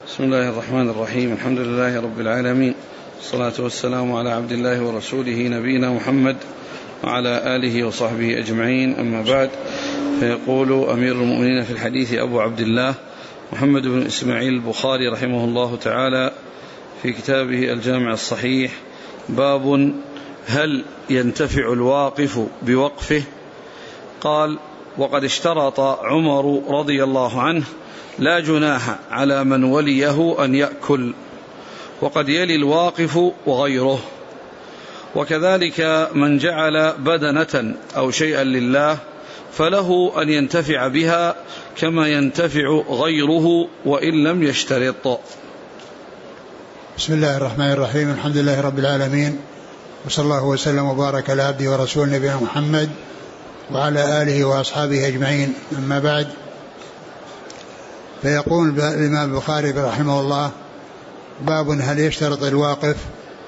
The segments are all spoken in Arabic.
بسم الله الرحمن الرحيم. الحمد لله رب العالمين، والصلاة والسلام على عبد الله ورسوله نبينا محمد وعلى آله وصحبه أجمعين، أما بعد. فيقول أمير المؤمنين في الحديث أبو عبد الله محمد بن إسماعيل البخاري رحمه الله تعالى في كتابه الجامع الصحيح: باب هل ينتفع الواقف بوقفه؟ قال: وقد اشترط عمر رضي الله عنه لا جناح على من وليه أن يأكل، وقد يلي الواقف وغيره. وكذلك من جعل بدنة أو شيئا لله فله أن ينتفع بها كما ينتفع غيره وإن لم يشترط. بسم الله الرحمن الرحيم. الحمد لله رب العالمين، وصلى الله وسلم وبارك على عبده ورسوله نبينا محمد وعلى آله وأصحابه أجمعين، أما بعد. فيقول الإمام البخاري رحمه الله: باب هل يشترط الواقف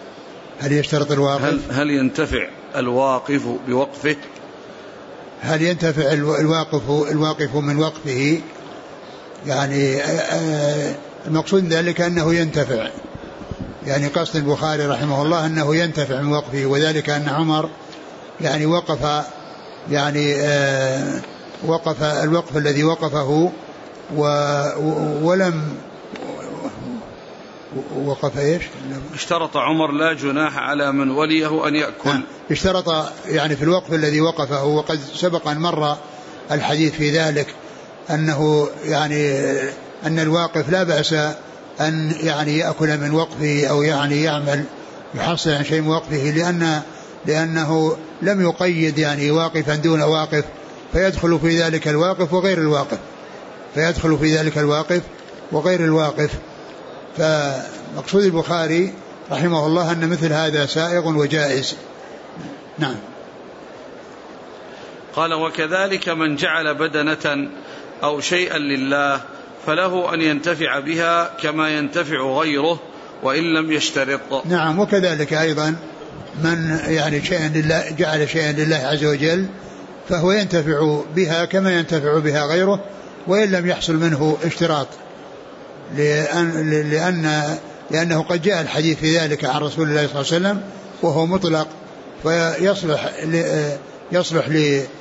هل ينتفع الواقف بوقفه؟ هل ينتفع الواقف من وقفه؟ يعني المقصود ذلك أنه ينتفع، يعني قصد البخاري رحمه الله أنه ينتفع من وقفه، وذلك أن عمر يعني وقف الوقف الذي وقفه ولم وقف ايش؟ اشترط عمر لا جناح على من وليه أن يأكل. اشترط يعني في الوقف الذي وقفه، وقد سبق أن مر الحديث في ذلك أنه يعني أن الواقف لا بأس أن يعني يأكل من وقفه أو يعني يعمل يحصل عن شيء من وقفه، لأنه لم يقيد يعني واقفا دون واقف، فيدخل في ذلك الواقف وغير الواقف. فمقصود البخاري رحمه الله أن مثل هذا سائغ وجائز. نعم. قال: وكذلك من جعل بدنة أو شيئا لله فله أن ينتفع بها كما ينتفع غيره وإن لم يشترط. نعم. وكذلك أيضا من يعني جعل شيئا لله عز وجل فهو ينتفع بها كما ينتفع بها غيره وإن لم يحصل منه اشتراط، لأنه قد جاء الحديث في ذلك عن رسول الله صلى الله عليه وسلم وهو مطلق، فيصلح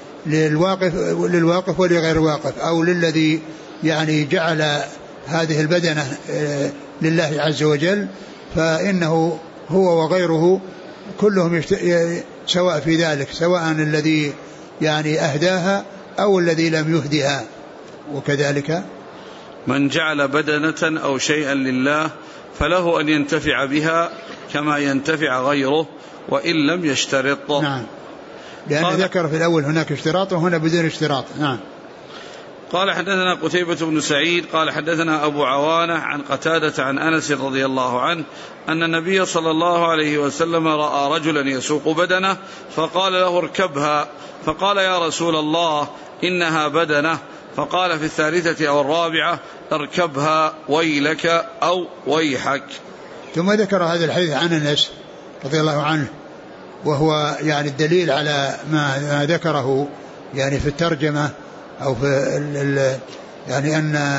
للواقف ولغير الواقف، أو للذي يعني جعل هذه البدنة لله عز وجل، فإنه هو وغيره كلهم سواء في ذلك، سواء الذي يعني أهداها أو الذي لم يهدها. وكذلك من جعل بدنة أو شيئا لله فله أن ينتفع بها كما ينتفع غيره وإن لم يشترط. نعم. لأن ذكر في الأول هناك اشتراط وهنا بدون اشتراط. نعم. قال: حدثنا قتيبة بن سعيد قال حدثنا أبو عوانة عن قتادة عن أنس رضي الله عنه أن النبي صلى الله عليه وسلم رأى رجلا يسوق بدنه فقال له: اركبها. فقال: يا رسول الله إنها بدنة. فقال في الثالثة أو الرابعة: اركبها ويلك أو ويحك. ثم ذكر هذا الحديث عن أنس رضي الله عنه، وهو يعني الدليل على ما ذكره يعني في الترجمة، أو في يعني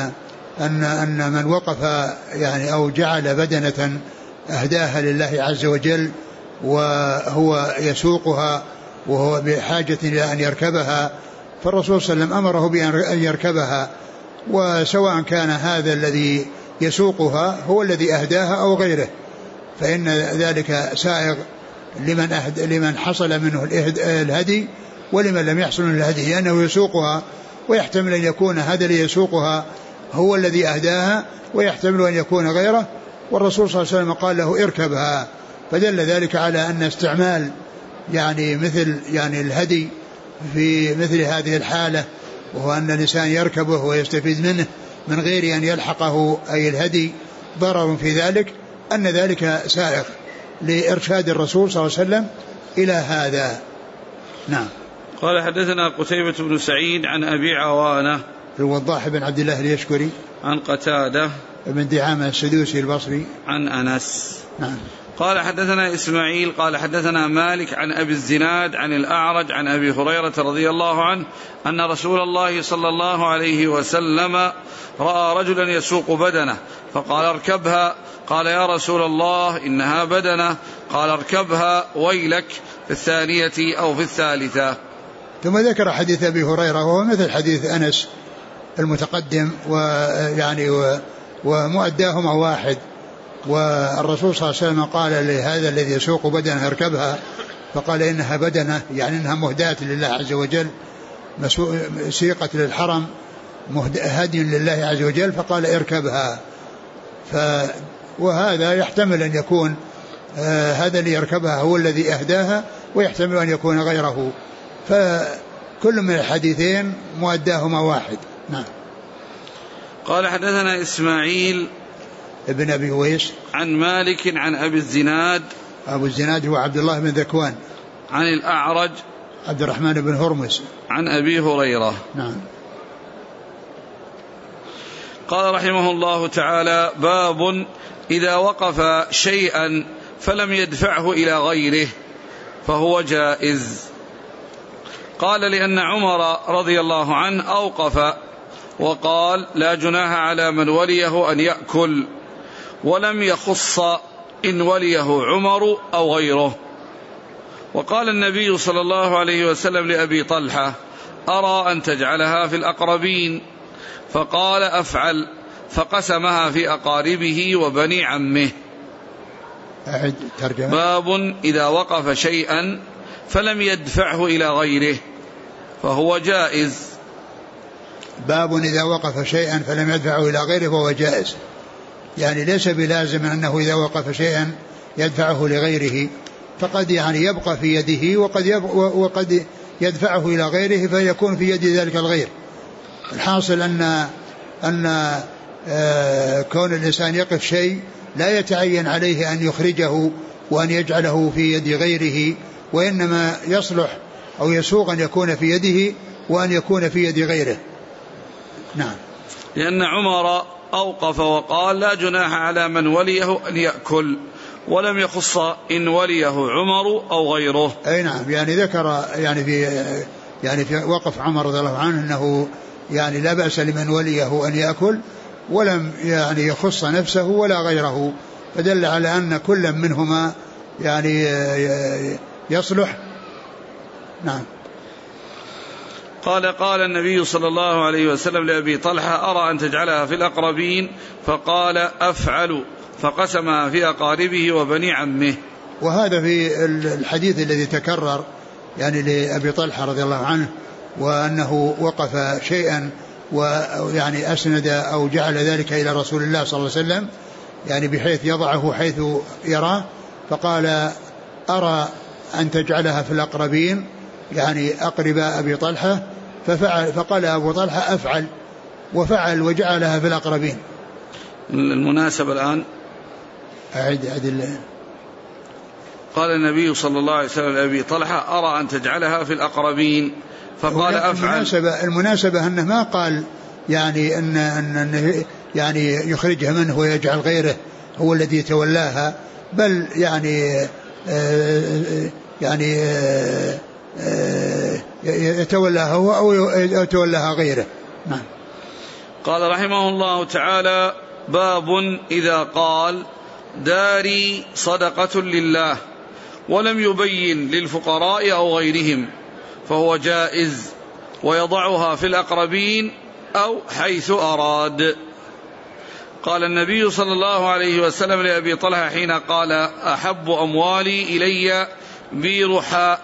أن من وقف يعني أو جعل بدنة أهداها لله عز وجل وهو يسوقها وهو بحاجة إلى أن يركبها، فالرسول صلى الله عليه وسلم أمره بأن يركبها، وسواء كان هذا الذي يسوقها هو الذي أهداها أو غيره، فإن ذلك سائغ لمن حصل منه الهدي ولمن لم يحصل منه الهدي، لأنه يسوقها، ويحتمل أن يكون هذا اللي يسوقها هو الذي أهداها، ويحتمل أن يكون غيره، والرسول صلى الله عليه وسلم قال له: اركبها. فدل ذلك على أن استعمال يعني مثل يعني الهدي في مثل هذه الحالة، وهو أن الإنسان يركبه ويستفيد منه من غير أن يلحقه أي الهدي ضرر في ذلك، أن ذلك سائغ لإرشاد الرسول صلى الله عليه وسلم إلى هذا. نعم. قال: حدثنا قتيبة بن سعيد عن أبي عوانة الوضاح بن عبد الله اليشكري عن قتادة بن دعامة السدوسي البصري عن أنس. نعم. قال حدثنا إسماعيل قال حدثنا مالك عن أبي الزناد عن الأعرج عن أبي هريرة رضي الله عنه أن رسول الله صلى الله عليه وسلم رأى رجلا يسوق بدنه فقال اركبها. قال يا رسول الله إنها بدنه. قال اركبها ويلك في الثانية أو في الثالثة. ثم ذكر حديث أبي هريرة وهو مثل حديث أنس المتقدم ومؤداهما واحد. والرسول صلى الله عليه وسلم قال لهذا الذي يسوق بدنه اركبها فقال إنها بدنه يعني إنها مهداة لله عز وجل سيقة للحرم هدي لله عز وجل فقال اركبها. وهذا يحتمل أن يكون هذا اللي يركبها هو الذي أهداها ويحتمل أن يكون غيره فكل من الحديثين مؤداهما واحد. نعم. قال حدثنا إسماعيل ابن أبي ويس عن مالك عن أبي الزناد. أبو الزناد هو عبد الله بن ذكوان. عن الأعرج عبد الرحمن بن هرمز. عن أبي هريرة. نعم. قال رحمه الله تعالى باب إذا وقف شيئا فلم يدفعه إلى غيره فهو جائز. قال لأن عمر رضي الله عنه أوقف وقال لا جناح على من وليه أن يأكل ولم يخص إن وليه عمر أو غيره. وقال النبي صلى الله عليه وسلم لأبي طلحة أرى أن تجعلها في الأقربين فقال أفعل فقسمها في أقاربه وبني عمه. باب إذا وقف شيئا فلم يدفعه إلى غيره فهو جائز. باب إذا وقف شيئا فلم يدفعه إلى غيره فهو جائز يعني ليس بلازم أنه إذا وقف شيئا يدفعه لغيره فقد يعني يبقى في يده وقد يدفعه إلى غيره فيكون في يد ذلك الغير. الحاصل أن كون الإنسان يقف شيء لا يتعين عليه أن يخرجه وأن يجعله في يد غيره وإنما يصلح أو يسوغ أن يكون في يده وأن يكون في يد غيره. نعم. لأن عمر أوقف وقال لا جناح على من وليه أن يأكل ولم يخص إن وليه عمر أو غيره. أي نعم. يعني ذكر يعني في وقف عمر رضي الله عنه أنه يعني لا بأس لمن وليه أن يأكل ولم يعني يخص نفسه ولا غيره فدل على أن كل منهما يعني يصلح. نعم. قال النبي صلى الله عليه وسلم لأبي طلحة أرى أن تجعلها في الأقربين فقال أفعل فقسمها في أقاربه وبني عمه. وهذا في الحديث الذي تكرر يعني لأبي طلحة رضي الله عنه وأنه وقف شيئا ويعني أسند أو جعل ذلك إلى رسول الله صلى الله عليه وسلم يعني بحيث يضعه حيث يراه فقال أرى أن تجعلها في الأقربين يعني أقرب أبي طلحة فقال أبو طلحة أفعل وفعل وجعلها في الأقربين. المناسبة الآن قال النبي صلى الله عليه وسلم لأبي طلحة أرى أن تجعلها في الأقربين فقال أفعل. المناسبة أنه ما قال يعني أن يعني يخرجها منه ويجعل غيره هو الذي يتولاها بل يعني يتولاها هو أو يتولاها غيره. نعم. قال رحمه الله تعالى باب إذا قال داري صدقة لله ولم يبين للفقراء أو غيرهم فهو جائز ويضعها في الأقربين أو حيث أراد. قال النبي صلى الله عليه وسلم لأبي طلحة حين قال أحب أموالي إلي بيرحاء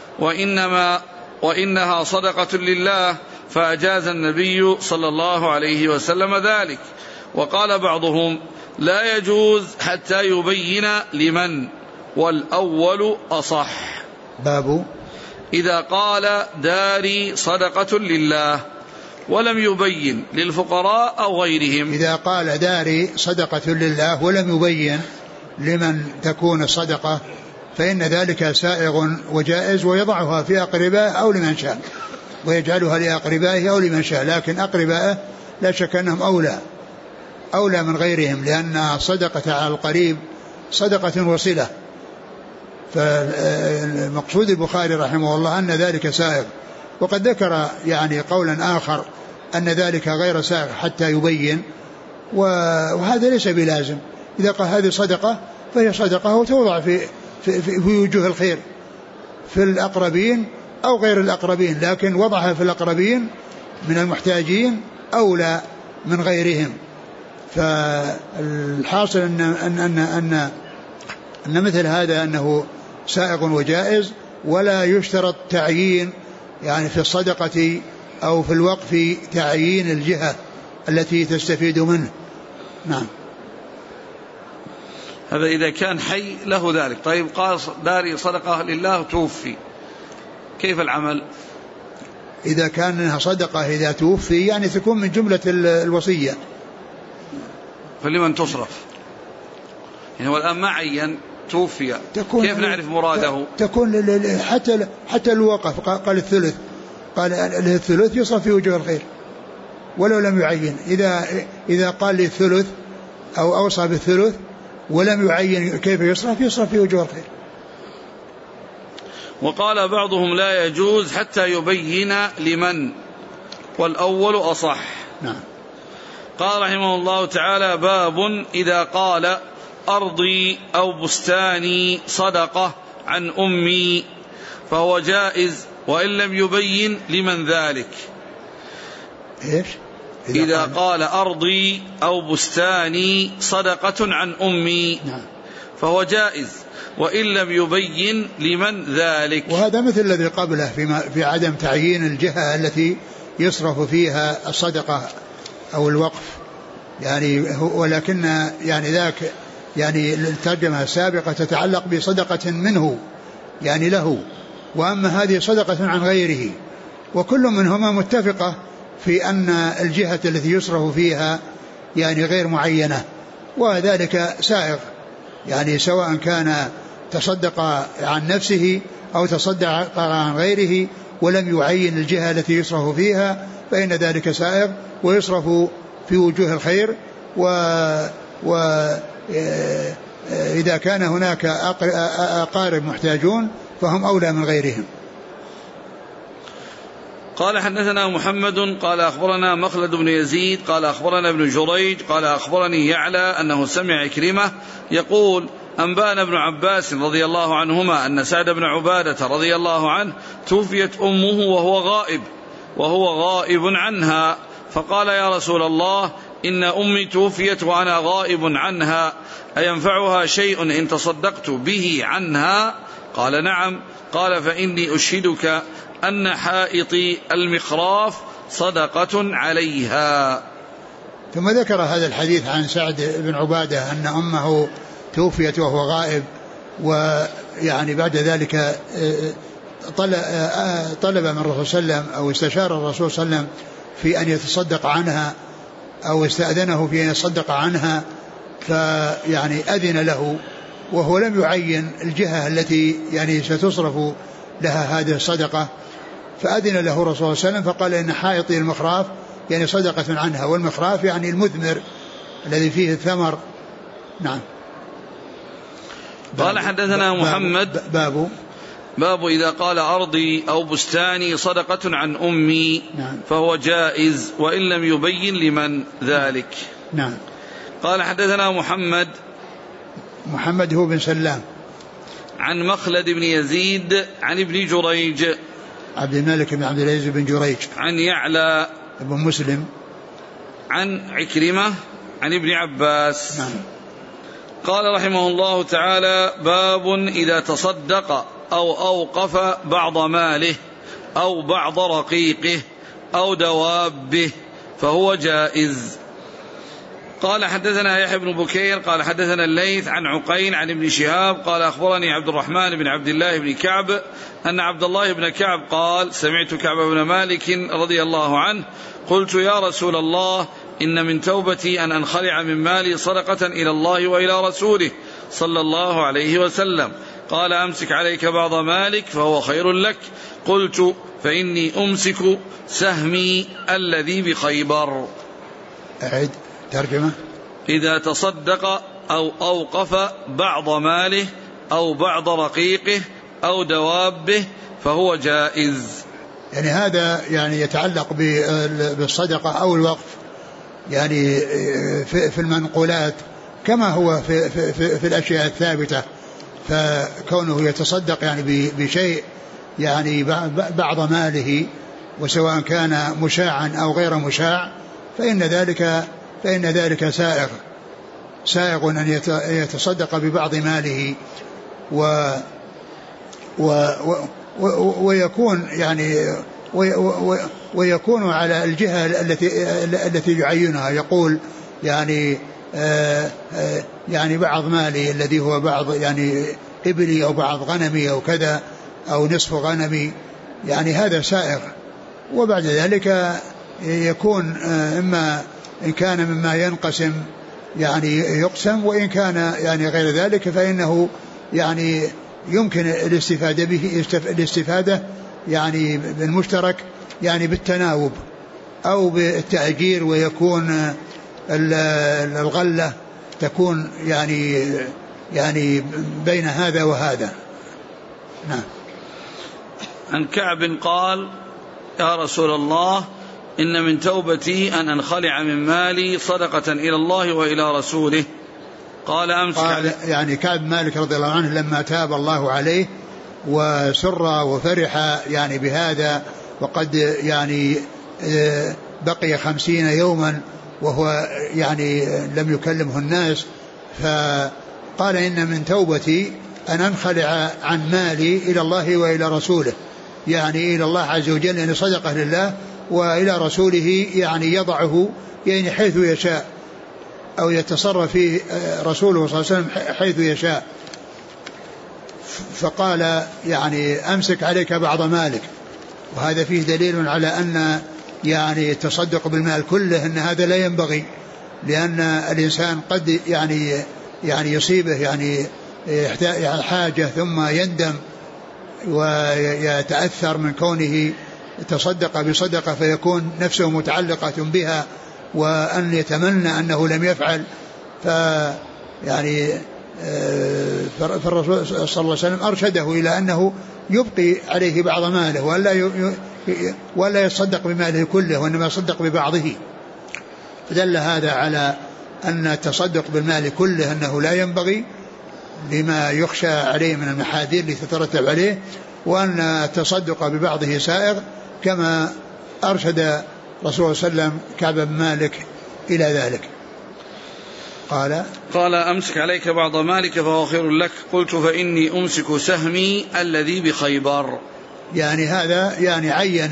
وإنها صدقة لله فأجاز النبي صلى الله عليه وسلم ذلك. وقال بعضهم لا يجوز حتى يبين لمن والأول أصح. باب إذا قال داري صدقة لله ولم يبين للفقراء أو غيرهم. إذا قال داري صدقة لله ولم يبين لمن تكون الصدقة فإن ذلك سائغ وجائز ويضعها في أقربائه أو لمن شاء ويجعلها لأقربائه أو لمن شاء لكن أقربائه لا شك أنهم أولى من غيرهم لأن الصدقة على القريب صدقة وصلة. فالمقصود البخاري رحمه الله أن ذلك سائغ، وقد ذكر يعني قولا آخر أن ذلك غير سائغ حتى يبين، وهذا ليس بلازم. إذا قال هذه صدقة فهي صدقة وتوضع في وجوه الخير في الأقربين أو غير الأقربين، لكن وضعها في الأقربين من المحتاجين أولى من غيرهم. فالحاصل أن مثل هذا أنه سائغ وجائز، ولا يشترط تعيين يعني في الصدقة أو في الوقف تعيين الجهة التي تستفيد منه. نعم. هذا إذا كان حي له ذلك. طيب قال داري صدقة لله توفي، كيف العمل؟ إذا كان صدقة إذا توفي يعني تكون من جملة الوصية. فلمن تصرف؟ يعني هو الآن ما عين توفي، كيف نعرف مراده؟ تكون حتى الوقف. قال الثلث، قال الثلث يصرف في وجوه الخير ولو لم يعين. إذا قال للثلث أو أوصى بالثلث ولم يعين كيف يصرف في وجوه الخير. وقال بعضهم لا يجوز حتى يبين لمن، والأول أصح. نعم. قال رحمه الله تعالى: باب إذا قال أرضي أو بستاني صدقة عن أمي فهو جائز وإن لم يبين لمن ذلك. إيش؟ إذا قال أرضي أو بستاني صدقة عن أمي فهو جائز وإن لم يبين لمن ذلك. وهذا مثل الذي قبله في عدم تعيين الجهة التي يصرف فيها الصدقة أو الوقف يعني. ولكن يعني ذاك يعني الترجمة السابقة تتعلق بصدقة منه يعني له، وأما هذه صدقة عن غيره، وكل منهما متفقة في أن الجهة التي يصرف فيها يعني غير معينة، وذلك سائغ يعني سواء كان تصدق عن نفسه أو تصدق عن غيره ولم يعين الجهة التي يصرف فيها فإن ذلك سائغ ويصرف في وجوه الخير. وإذا كان هناك أقارب محتاجون فهم أولى من غيرهم. قال حدثنا محمد قال أخبرنا مخلد بن يزيد قال أخبرنا ابن جريج قال أخبرني يعلى أنه سمع كريمة يقول: أنبأنا ابن عباس رضي الله عنهما أن سعد بن عبادة رضي الله عنه توفيت أمه وهو غائب عنها، فقال: يا رسول الله، إن أمي توفيت وأنا غائب عنها، أينفعها شيء إن تصدقت به عنها؟ قال: نعم. قال: فإني أشهدك أن حائطي المخراف صدقة عليها. ثم ذكر هذا الحديث عن سعد بن عبادة أن أمه توفيت وهو غائب، ويعني بعد ذلك طلب من الرسول صلى الله عليه وسلم أو استشار الرسول صلى الله عليه وسلم في أن يتصدق عنها أو استأذنه في أن يتصدق عنها، فيعني أذن له وهو لم يعين الجهة التي يعني ستصرف لها هذه الصدقة، فأذن له الرسول صلى الله عليه وسلم فقال: إن حائطي المخراف يعني صدقة عنها، والمخراف يعني المثمر الذي فيه الثمر. نعم. قال حدثنا محمد باب إذا قال أرضي أو بستاني صدقة عن أمي فهو جائز وإن لم يبين لمن ذلك. نعم. قال حدثنا محمد هو بن سلام عن مخلد بن يزيد عن ابن جريج عبد الملك بن عبد العزيز بن جريج عن يعلى ابن مسلم عن عكرمة عن ابن عباس. نعم. قال رحمه الله تعالى: باب إذا تصدق أو أوقف بعض ماله أو بعض رقيقه أو دوابه فهو جائز. قال حدثنا يحيى بن بكير قال حدثنا الليث عن عقيل عن ابن شهاب قال أخبرني عبد الرحمن بن عبد الله بن كعب أن عبد الله بن كعب قال: سمعت كعب بن مالك رضي الله عنه قلت: يا رسول الله، إن من توبتي أن أنخلع من مالي صدقة إلى الله وإلى رسوله صلى الله عليه وسلم. قال: أمسك عليك بعض مالك فهو خير لك. قلت: فإني أمسك سهمي الذي بخيبر. أعد ترجمة. إذا تصدق أو أوقف بعض ماله أو بعض رقيقه أو دوابه فهو جائز. يعني هذا يعني يتعلق بالصدقة أو الوقف يعني في المنقولات كما هو في الأشياء الثابتة، فكونه يتصدق يعني بشيء يعني بعض ماله وسواء كان مشاعا أو غير مشاع فإن ذلك سائغ أن يتصدق ببعض ماله ويكون يعني ويكون على الجهة التي يعينها، يقول يعني بعض مالي الذي هو بعض يعني إبلي أو بعض غنمي أو كذا أو نصف غنمي، يعني هذا سائغ. وبعد ذلك يكون إما إن كان مما ينقسم يعني يقسم، وإن كان يعني غير ذلك فإنه يعني يمكن الاستفادة يعني بالمشترك يعني بالتناوب أو بالتأجير، ويكون الغلة تكون يعني بين هذا وهذا. نعم. عن كعب قال: يا رسول الله، إن من توبتي أن أنخلع من مالي صدقة إلى الله وإلى رسوله. قال يعني كعب مالك رضي الله عنه لما تاب الله عليه وسر وفرح يعني بهذا، وقد يعني بقي 50 يوما وهو يعني لم يكلمه الناس، فقال: إن من توبتي أن أنخلع عن مالي إلى الله وإلى رسوله، يعني إلى الله عز وجل يعني صدقة لله، وإلى رسوله يعني يضعه يعني حيث يشاء أو يتصرف فيه رسوله صلى الله عليه وسلم حيث يشاء. فقال يعني: أمسك عليك بعض مالك. وهذا فيه دليل على أن يعني التصدق بالمال كله أن هذا لا ينبغي، لأن الإنسان قد يعني يصيبه يعني حاجة ثم يندم ويتأثر من كونه تصدق بصدقة فيكون نفسه متعلقة بها، وأن يتمنى أنه لم يفعل. يعني فالرسول صلى الله عليه وسلم أرشده إلى أنه يبقي عليه بعض ماله ولا يصدق بماله كله، وإنما يصدق ببعضه. فدل هذا على أن التصدق بالمال كله أنه لا ينبغي لما يخشى عليه من المحاذير التي تترتب عليه، وأن التصدق ببعضه سائغ، كما أرشد رسول الله صلى الله عليه وسلم كعب بن مالك إلى ذلك. قال: أمسك عليك بعض مالك فهو خير لك. قلت: فإني أمسك سهمي الذي بخيبر. يعني هذا يعني عين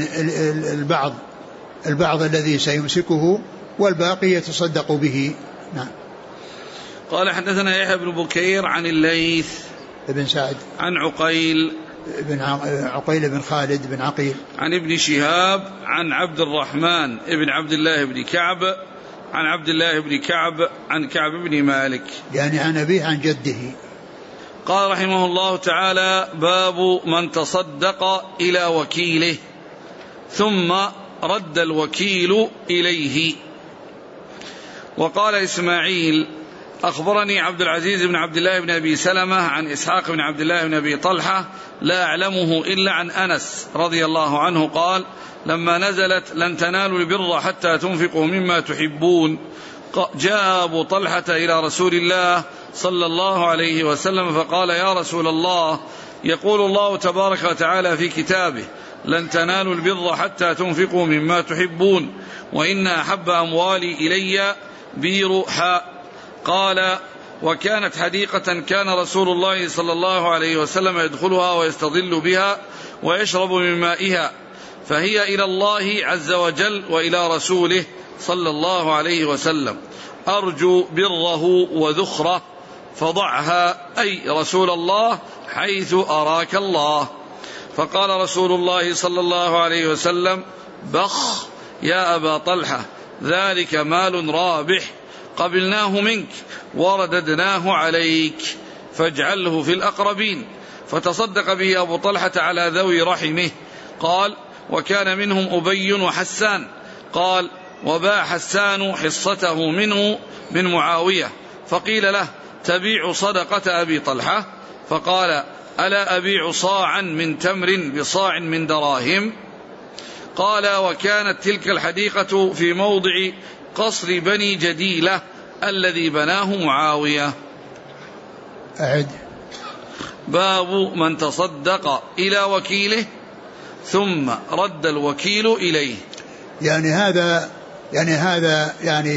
البعض الذي سيمسكه والباقي يتصدق به. نعم. قال: حدثنا يحيى بن بكير عن الليث ابن سعد عن عقيل بن خالد بن عقيل عن ابن شهاب عن عبد الرحمن ابن عبد الله بن كعب عن عبد الله بن كعب عن كعب بن مالك، يعني عن أبيه عن جده. قال رحمه الله تعالى: باب من تصدق إلى وكيله ثم رد الوكيل إليه. وقال إسماعيل: أخبرني عبد العزيز بن عبد الله بن أبي سلمة عن إسحاق بن عبد الله بن أبي طلحة لا أعلمه إلا عن أنس رضي الله عنه قال: لما نزلت لن تنالوا البر حتى تنفقوا مما تحبون، جاء أبو طلحة إلى رسول الله صلى الله عليه وسلم فقال: يا رسول الله، يقول الله تبارك وتعالى في كتابه: لن تنالوا البر حتى تنفقوا مما تحبون، وإن أحب أموالي إلي بير حاء. قال: وكانت حديقة كان رسول الله صلى الله عليه وسلم يدخلها ويستظل بها ويشرب من مائها، فهي إلى الله عز وجل وإلى رسوله صلى الله عليه وسلم، أرجو بره وذخره، فضعها أي رسول الله حيث أراك الله. فقال رسول الله صلى الله عليه وسلم: بخ يا أبا طلحة، ذلك مال رابح قبلناه منك ورددناه عليك، فاجعله في الأقربين. فتصدق به أبو طلحة على ذوي رحمه. قال: وكان منهم أبي وحسان. قال: وباع حسان حصته منه من معاوية، فقيل له: تبيع صدقة أبي طلحة؟ فقال: ألا أبيع صاعا من تمر بصاع من دراهم؟ قال: وكانت تلك الحديقة في موضع قصر بني جديلة الذي بناه معاوية. أعد. باب من تصدق إلى وكيله ثم رد الوكيل إليه. يعني هذا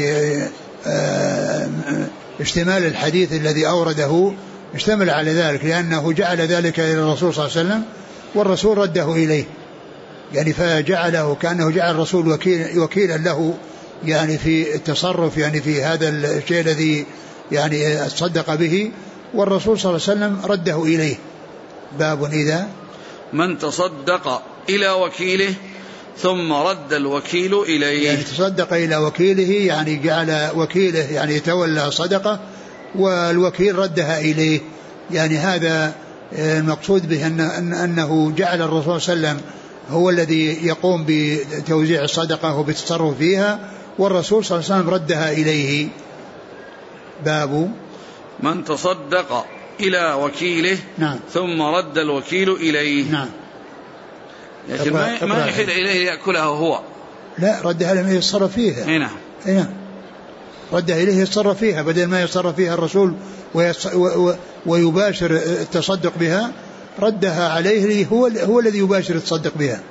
اشتمال الحديث الذي أورده اشتمل على ذلك، لأنه جعل ذلك إلى الرسول صلى الله عليه وسلم والرسول رده إليه، يعني فجعله كأنه جعل الرسول وكيلا له يعني في التصرف يعني في هذا الشيء الذي يعني تصدق به، والرسول صلى الله عليه وسلم رده إليه. باب إذا من تصدق إلى وكيله ثم رد الوكيل إليه، يعني تصدق إلى وكيله يعني جعل وكيله يعني يتولى صدقة والوكيل ردها إليه، يعني هذا المقصود به أنه جعل الرسول صلى الله عليه وسلم هو الذي يقوم بتوزيع الصدقة وبالتصرف فيها، والرسول صلى الله عليه وسلم ردها إليه. باب من تصدق إلى وكيله نعم. ثم رد الوكيل إليه. نعم. لكن ما يحل إليه يأكلها هو، لا، ردها إليه يتصرف فيها. نعم. ردها إليه يتصرف فيها بدل ما يتصرف فيها الرسول ويباشر التصدق بها، ردها عليه هو الذي يباشر التصدق بها.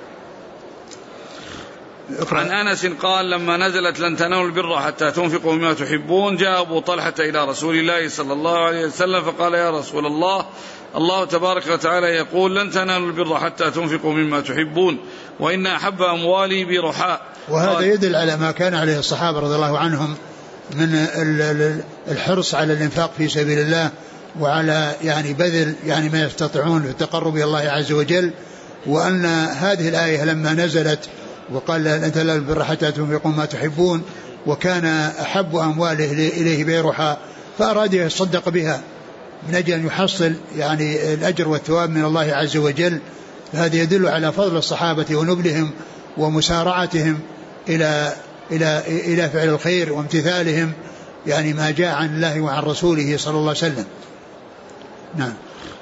عن أنس قال: لما نزلت لن تنالوا البر حتى تنفقوا مما تحبون، جاء أبو طلحة إلى رسول الله صلى الله عليه وسلم فقال: يا رسول الله، الله تبارك وتعالى يقول: لن تنالوا البر حتى تنفقوا مما تحبون، وإن أحب أموالي برحاء. وهذا يدل على ما كان عليه الصحابة رضي الله عنهم من الحرص على الإنفاق في سبيل الله، وعلى يعني بذل يعني ما يستطيعون في التقرب إلى الله عز وجل. وأن هذه الآية لما نزلت وقال: لن تنالوا البر حتى تنفقوا ما تحبون، وكان أحب أمواله إليه بيرحاء، فأراد يتصدق بها من أجل أن يحصل يعني الأجر والثواب من الله عز وجل. فهذا يدل على فضل الصحابة ونبلهم ومسارعتهم إلى فعل الخير وامتثالهم يعني ما جاء عن الله وعن رسوله صلى الله عليه وسلم. نعم.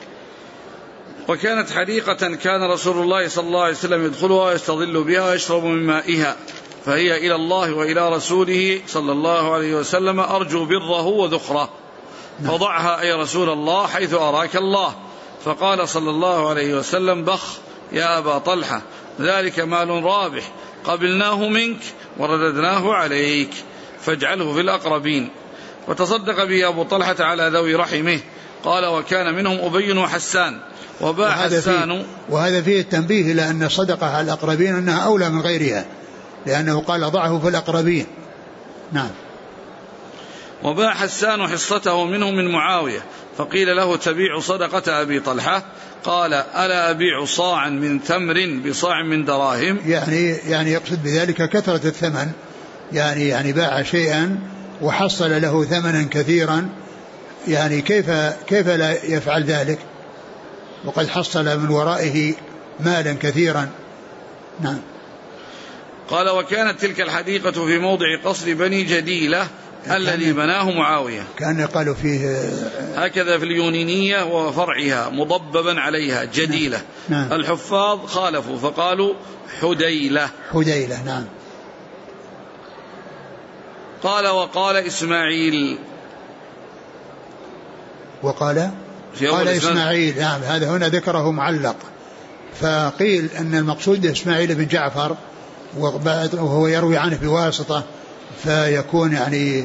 وكانت حديقة كان رسول الله صلى الله عليه وسلم يدخلها ويستظل بها ويشرب من مائها، فهي إلى الله وإلى رسوله صلى الله عليه وسلم أرجو بره وذخره، فضعها أي رسول الله حيث أراك الله. فقال صلى الله عليه وسلم: بخ يا أبا طلحة، ذلك مال رابح قبلناه منك ورددناه عليك، فاجعله في الأقربين. وتصدق به أبو طلحة على ذوي رحمه. قال: وكان منهم أبي وحسان. وباع حسان، وهذا فيه التنبيه إلى أن الصدقة على الأقربين أنها أولى من غيرها، لأنه قال: ضعه في الأقربين. نعم. وباع حسان حصته منه من معاوية، فقيل له: تبيع صدقة أبي طلحة؟ قال: ألا أبيع صاعا من تمر بصاع من دراهم؟ يعني يقصد بذلك كثرة الثمن، يعني باع شيئا وحصل له ثمنا كثيرا، يعني كيف لا يفعل ذلك وقد حصل من ورائه مالا كثيرا. نعم. قال: وكانت تلك الحديقة في موضع قصر بني جديلة الذي بناه معاوية. كان قالوا فيه هكذا في اليونينية وفرعها مضببا عليها جديلة. نعم. الحفاظ خالفوا فقالوا حديلة. نعم. قال: وقال إسماعيل، قال إسماعيل. نعم. هذا هنا ذكره معلق، فقيل أن المقصود إسماعيل بن جعفر، وهو يروي عنه بواسطة، فيكون يعني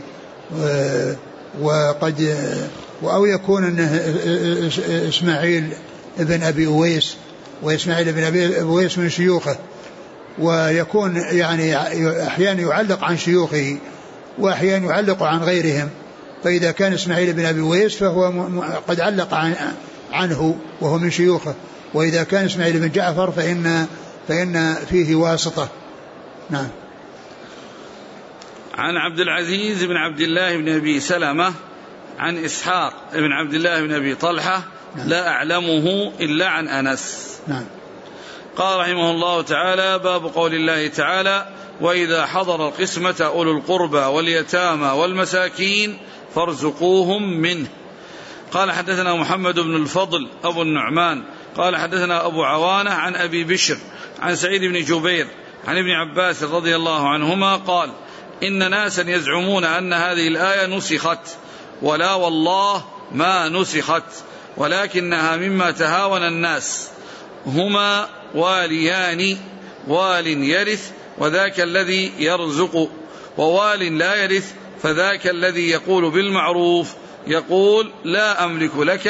أو يكون أنه إسماعيل ابن أبي أويس، وإسماعيل ابن أبي أويس من شيوخه، ويكون يعني أحيانا يعلق عن شيوخه وأحيانا يعلق عن غيرهم. فإذا كان إسماعيل بن أبي أويس فهو قد علق عنه وهو من شيوخه، وإذا كان إسماعيل بن جعفر فإن فيه واسطة. نعم. عن عبد العزيز بن عبد الله بن أبي سلمة عن إسحاق بن عبد الله بن أبي طلحة. نعم. لا أعلمه إلا عن أنس. نعم. قال رحمه الله تعالى: باب قول الله تعالى: وإذا حضر القسمة أولو القربى واليتامى والمساكين فارزقوهم منه. قال حدثنا محمد بن الفضل أبو النعمان قال حدثنا أبو عوانة عن أبي بشر عن سعيد بن جبير عن ابن عباس رضي الله عنهما قال إن ناسا يزعمون أن هذه الآية نسخت، ولا والله ما نسخت، ولكنها مما تهاون الناس. هما واليان، وال يرث وذاك الذي يرزق، ووال لا يرث فذاك الذي يقول بالمعروف، يقول لا أملك لك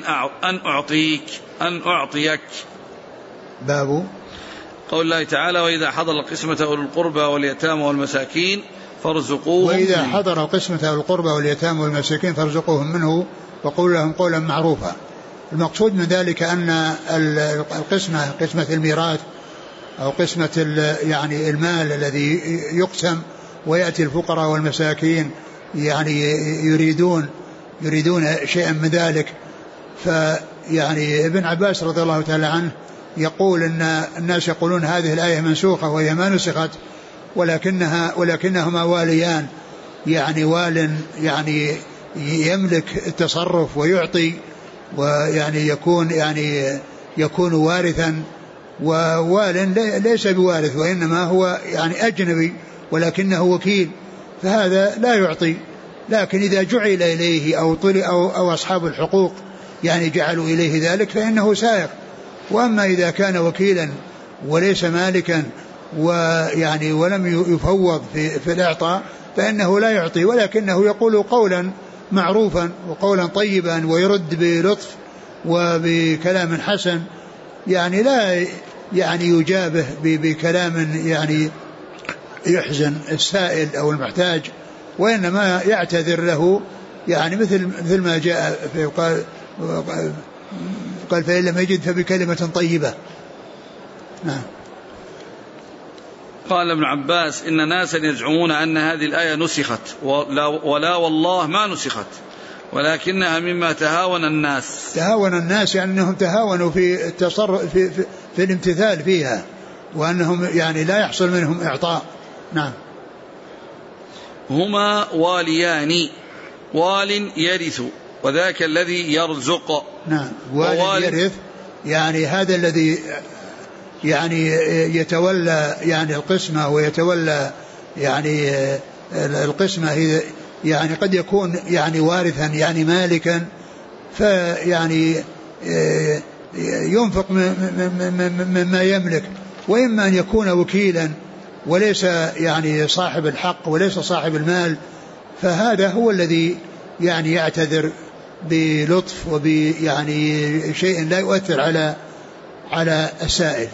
أن أعطيك. باب قول الله تعالى وإذا حضر القسمة أولو القربى واليتامى والمساكين فارزقوهم وإذا حضر القسمة أولو القربى واليتامى والمساكين فارزقوهم منه وقولوا لهم قولا معروفا. المقصود من ذلك أن القسمة، قسمة الميراث أو قسمة يعني المال الذي يقسم ويأتي الفقراء والمساكين يعني يريدون شيئا من ذلك. فيعني ابن عباس رضي الله تعالى عنه يقول أن الناس يقولون هذه الآية منسوخة وهي ما نسخت، ولكنهما واليان، يعني وال يعني يملك التصرف ويعطي، ويعني يكون وارثا، ووال ليس بوارث وإنما هو يعني أجنبي ولكنه وكيل، فهذا لا يعطي. لكن إذا جعل إليه أو أصحاب الحقوق يعني جعلوا إليه ذلك فإنه سائق. وأما إذا كان وكيلا وليس مالكا ويعني ولم يفوض في الإعطاء فإنه لا يعطي، ولكنه يقول قولا معروفا وقولا طيبا ويرد بلطف وبكلام حسن، يعني لا يعني يجابه بكلام يعني يحزن السائل أو المحتاج، وإنما يعتذر له، يعني مثل ما جاء في قال فإن لم يجد فبكلمة طيبة. نعم. قال ابن عباس إن ناسا يزعمون أن هذه الآية نسخت، ولا والله ما نسخت، ولكنها مما تهاون الناس. تهاون الناس يعني أنهم تهاونوا في التصرف في الامتثال فيها، وأنهم يعني لا يحصل منهم إعطاء. نعم. هما واليان، وال يرث وذاك الذي يرزق. نعم. وال يرث يعني هذا الذي يعني يتولى يعني القسمة ويتولى يعني القسمة، هي يعني قد يكون يعني وارثا يعني مالكا، فيعني ينفق مما يملك، وإما أن يكون وكيلا وليس يعني صاحب الحق وليس صاحب المال، فهذا هو الذي يعني يعتذر بلطف وبيعني شيء لا يؤثر على السائل.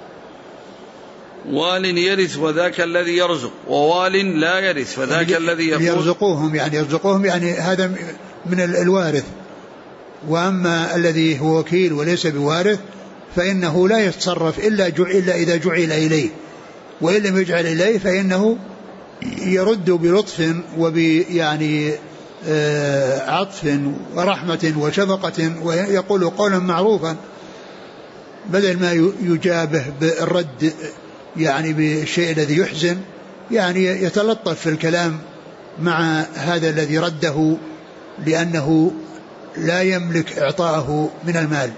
وال يرث وذاك الذي يرزق، ووال لا يرث فذاك الذي يقول يرزقوهم يعني هذا من الوارث. وأما الذي هو وكيل وليس بوارث فإنه لا يتصرف إلا إذا جعل إليه، وإن لم يجعل إليه فإنه يرد بلطف وبيعني عطف ورحمة وشفقة، ويقول قولا معروفا بدل ما يجابه بالرد يعني بالشيء الذي يحزن، يعني يتلطف في الكلام مع هذا الذي رده لأنه لا يملك إعطاءه من المال.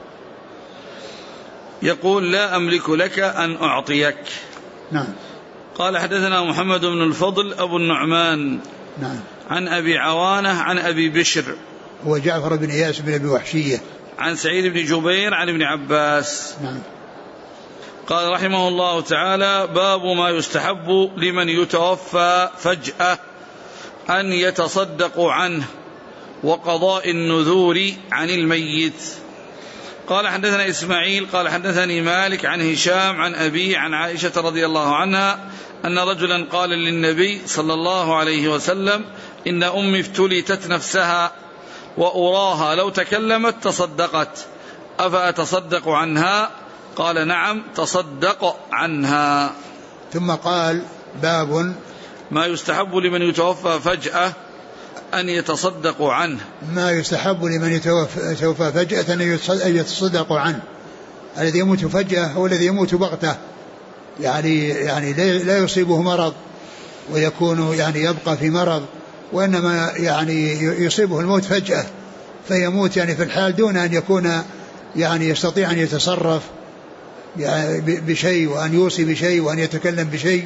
يقول لا أملك لك أن أعطيك. نعم. قال حدثنا محمد بن الفضل أبو النعمان. نعم. عن أبي عوانة عن أبي بشر هو جعفر بن إياس بن أبي وحشية عن سعيد بن جبير عن ابن عباس. نعم. قال رحمه الله تعالى باب ما يستحب لمن يتوفى فجأة أن يتصدق عنه وقضاء النذور عن الميت. قال حدثنا إسماعيل قال حدثني مالك عن هشام عن أبيه عن عائشة رضي الله عنها أن رجلا قال للنبي صلى الله عليه وسلم إن أمي افتلتت نفسها وأراها لو تكلمت تصدقت أفأتصدق عنها؟ قال نعم تصدق عنها. ثم قال باب ما يستحب لمن يتوفى فجأة أن يتصدق عنه. ما يستحب لمن يتوفى فجأة أن يتصدق عنه. الذي يموت فجأة هو الذي يموت بغتة، يعني لا يصيبه مرض ويكون يعني يبقى في مرض وإنما يعني يصيبه الموت فجأة فيموت يعني في الحال دون أن يكون يعني يستطيع أن يتصرف يعني بشيء وأن يوصي بشيء وأن يتكلم بشيء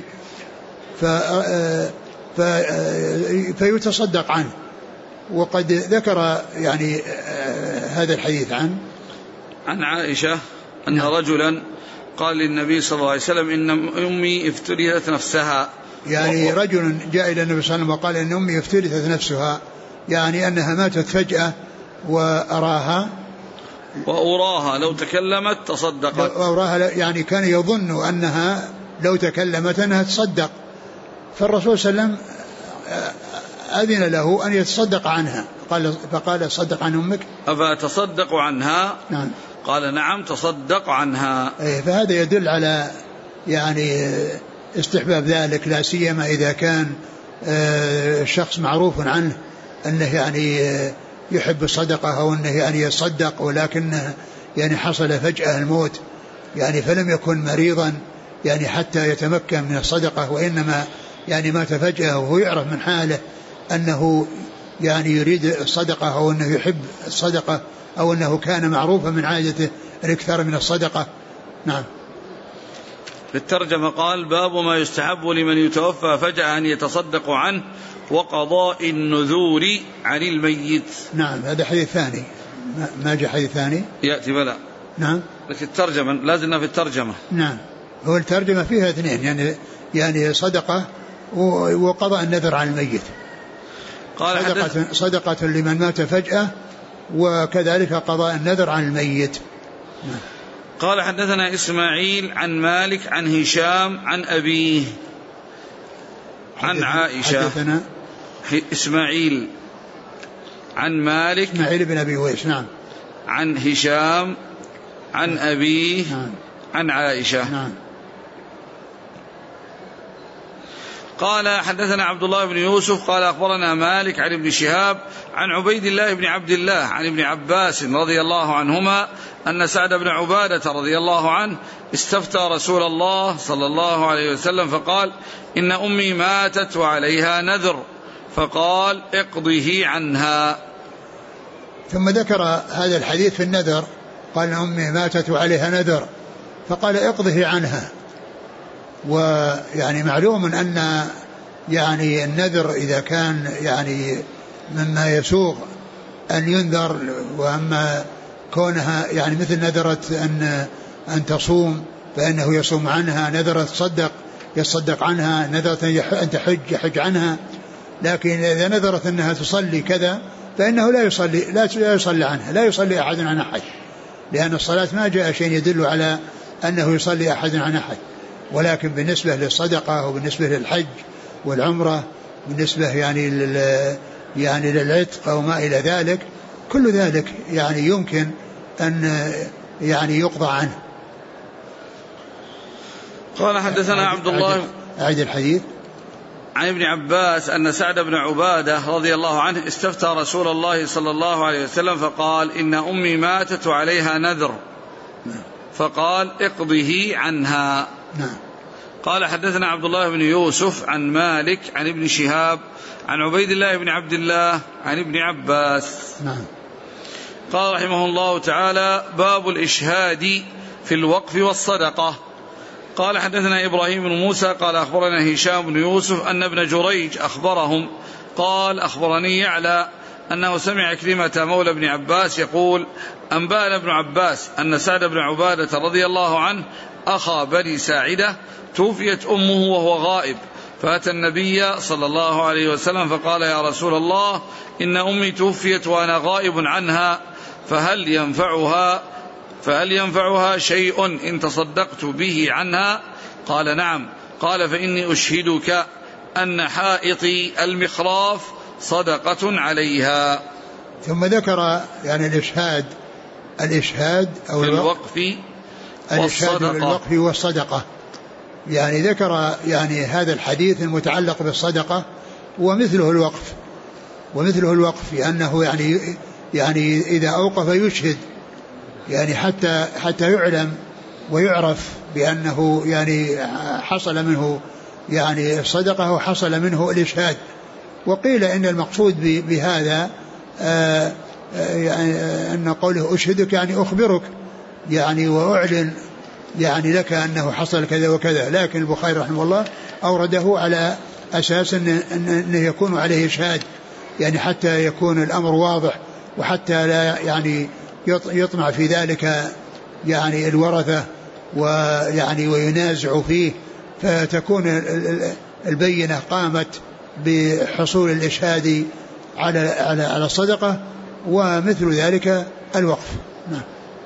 فيتصدق عنه. وقد ذكر يعني هذا الحديث عن عائشة أن رجلا قال للنبي صلى الله عليه وسلم إن أمي افترست نفسها. يعني رجل جاء إلى النبي صلى الله عليه وسلم وقال إن أمي افترست نفسها، يعني أنها ماتت فجأة وأراها لو تكلمت تصدقت. وأراها يعني كان يظن أنها لو تكلمت أنها تصدق، فالرسول صلى الله عليه وسلم أذن له أن يتصدق عنها، فقال تصدق عن أمك أفأتصدق عنها؟ نعم. قال نعم تصدق عنها. فهذا يدل على يعني استحباب ذلك، لا سيما إذا كان شخص معروف عنه أنه يعني يحب الصدقة أو أنه يعني يتصدق، ولكن يعني حصل فجأة الموت يعني فلم يكن مريضا يعني حتى يتمكن من الصدقة، وإنما يعني مات فجأة وهو يعرف من حاله أنه يعني يريد الصدقة أو أنه يحب الصدقة أو أنه كان معروفا من عادته الإكثار من الصدقة. نعم. في الترجمة قال باب ما يستحب لمن يتوفى فجأة أن يتصدق عنه وقضاء النذور عن الميت. نعم هذا حديث ثاني، ما جاء حديث ثاني يأتي بلا. نعم لكن الترجمة لازلنا في الترجمة. نعم هو الترجمة فيها اثنين، يعني صدقة وقضاء النذر عن الميت. قال صدقة لمن مات فجأة وكذلك قضاء النذر عن الميت. نعم. قال حدثنا إسماعيل عن مالك عن هشام عن أبيه عن عائشة. حدثنا إسماعيل عن مالك إسماعيل بن أبي ويس. نعم. عن هشام عن أبيه. نعم. عن عائشة. نعم. قال حدثنا عبد الله بن يوسف قال أخبرنا مالك عن ابن شهاب عن عبيد الله بن عبد الله عن ابن عباس رضي الله عنهما أن سعد بن عبادة رضي الله عنه استفتى رسول الله صلى الله عليه وسلم فقال إن أمي ماتت وعليها نذر، فقال اقضه عنها. ثم ذكر هذا الحديث في النذر، قال أمي ماتت وعليها نذر فقال اقضه عنها. ويعني معلوم أن يعني النذر إذا كان يعني مما يسوغ أن ينذر، وأما كونها يعني مثل نذرة أن تصوم فإنه يصوم عنها، نذرة يصدق عنها، نذرة أن تحج يحج عنها. لكن إذا نذرت أنها تصلي كذا فإنه لا يصلي عنها، لا يصلي أحد عن أحد، لأن الصلاة ما جاء شيء يدل على أنه يصلي أحد عن أحد. ولكن بالنسبة للصدقة وبالنسبة للحج والعمرة بالنسبة يعني للعتق أو ما إلى ذلك، كل ذلك يعني يمكن أن يعني يقضى عنه. قال حدثنا عبد الله أعيد الحديث. عن ابن عباس أن سعد بن عبادة رضي الله عنه استفتى رسول الله صلى الله عليه وسلم فقال إن أمي ماتت وعليها نذر، فقال اقضه عنها. نعم. قال حدثنا عبد الله بن يوسف عن مالك عن ابن شهاب عن عبيد الله بن عبد الله عن ابن عباس. نعم. قال رحمه الله تعالى باب الإشهاد في الوقف والصدقة. قال حدثنا إبراهيم بن موسى قال أخبرنا هشام بن يوسف أن ابن جريج أخبرهم قال أخبرني يعلى أنه سمع كلمة مولى بن عباس يقول أنبأنا ابن عباس أن سعد بن عبادة رضي الله عنه أخا بني ساعدة توفيت أمه وهو غائب، فأتى النبي صلى الله عليه وسلم فقال يا رسول الله إن أمي توفيت وأنا غائب عنها، فهل ينفعها شيء إن تصدقت به عنها؟ قال نعم. قال فإني أشهدك أن حائطي المخراف صدقة عليها. ثم ذكر يعني الإشهاد أو الوقف والصدقة. يعني ذكر يعني هذا الحديث المتعلق بالصدقة ومثله الوقف لأنه يعني إذا أوقف يشهد يعني حتى يعلم ويعرف بأنه يعني حصل منه يعني الصدقة وحصل منه الإشهاد، وقيل إن المقصود بهذا يعني أن قوله أشهدك يعني أخبرك يعني وأعلن يعني لك أنه حصل كذا وكذا. لكن البخاري رحمه الله أورده على أساس أنه يكون عليه إشهاد يعني حتى يكون الأمر واضح وحتى لا يعني يطمع في ذلك يعني الورثة ويعني وينازع فيه، فتكون البينة قامت بحصول الإشهاد على الصدقة، ومثل ذلك الوقف. نعم.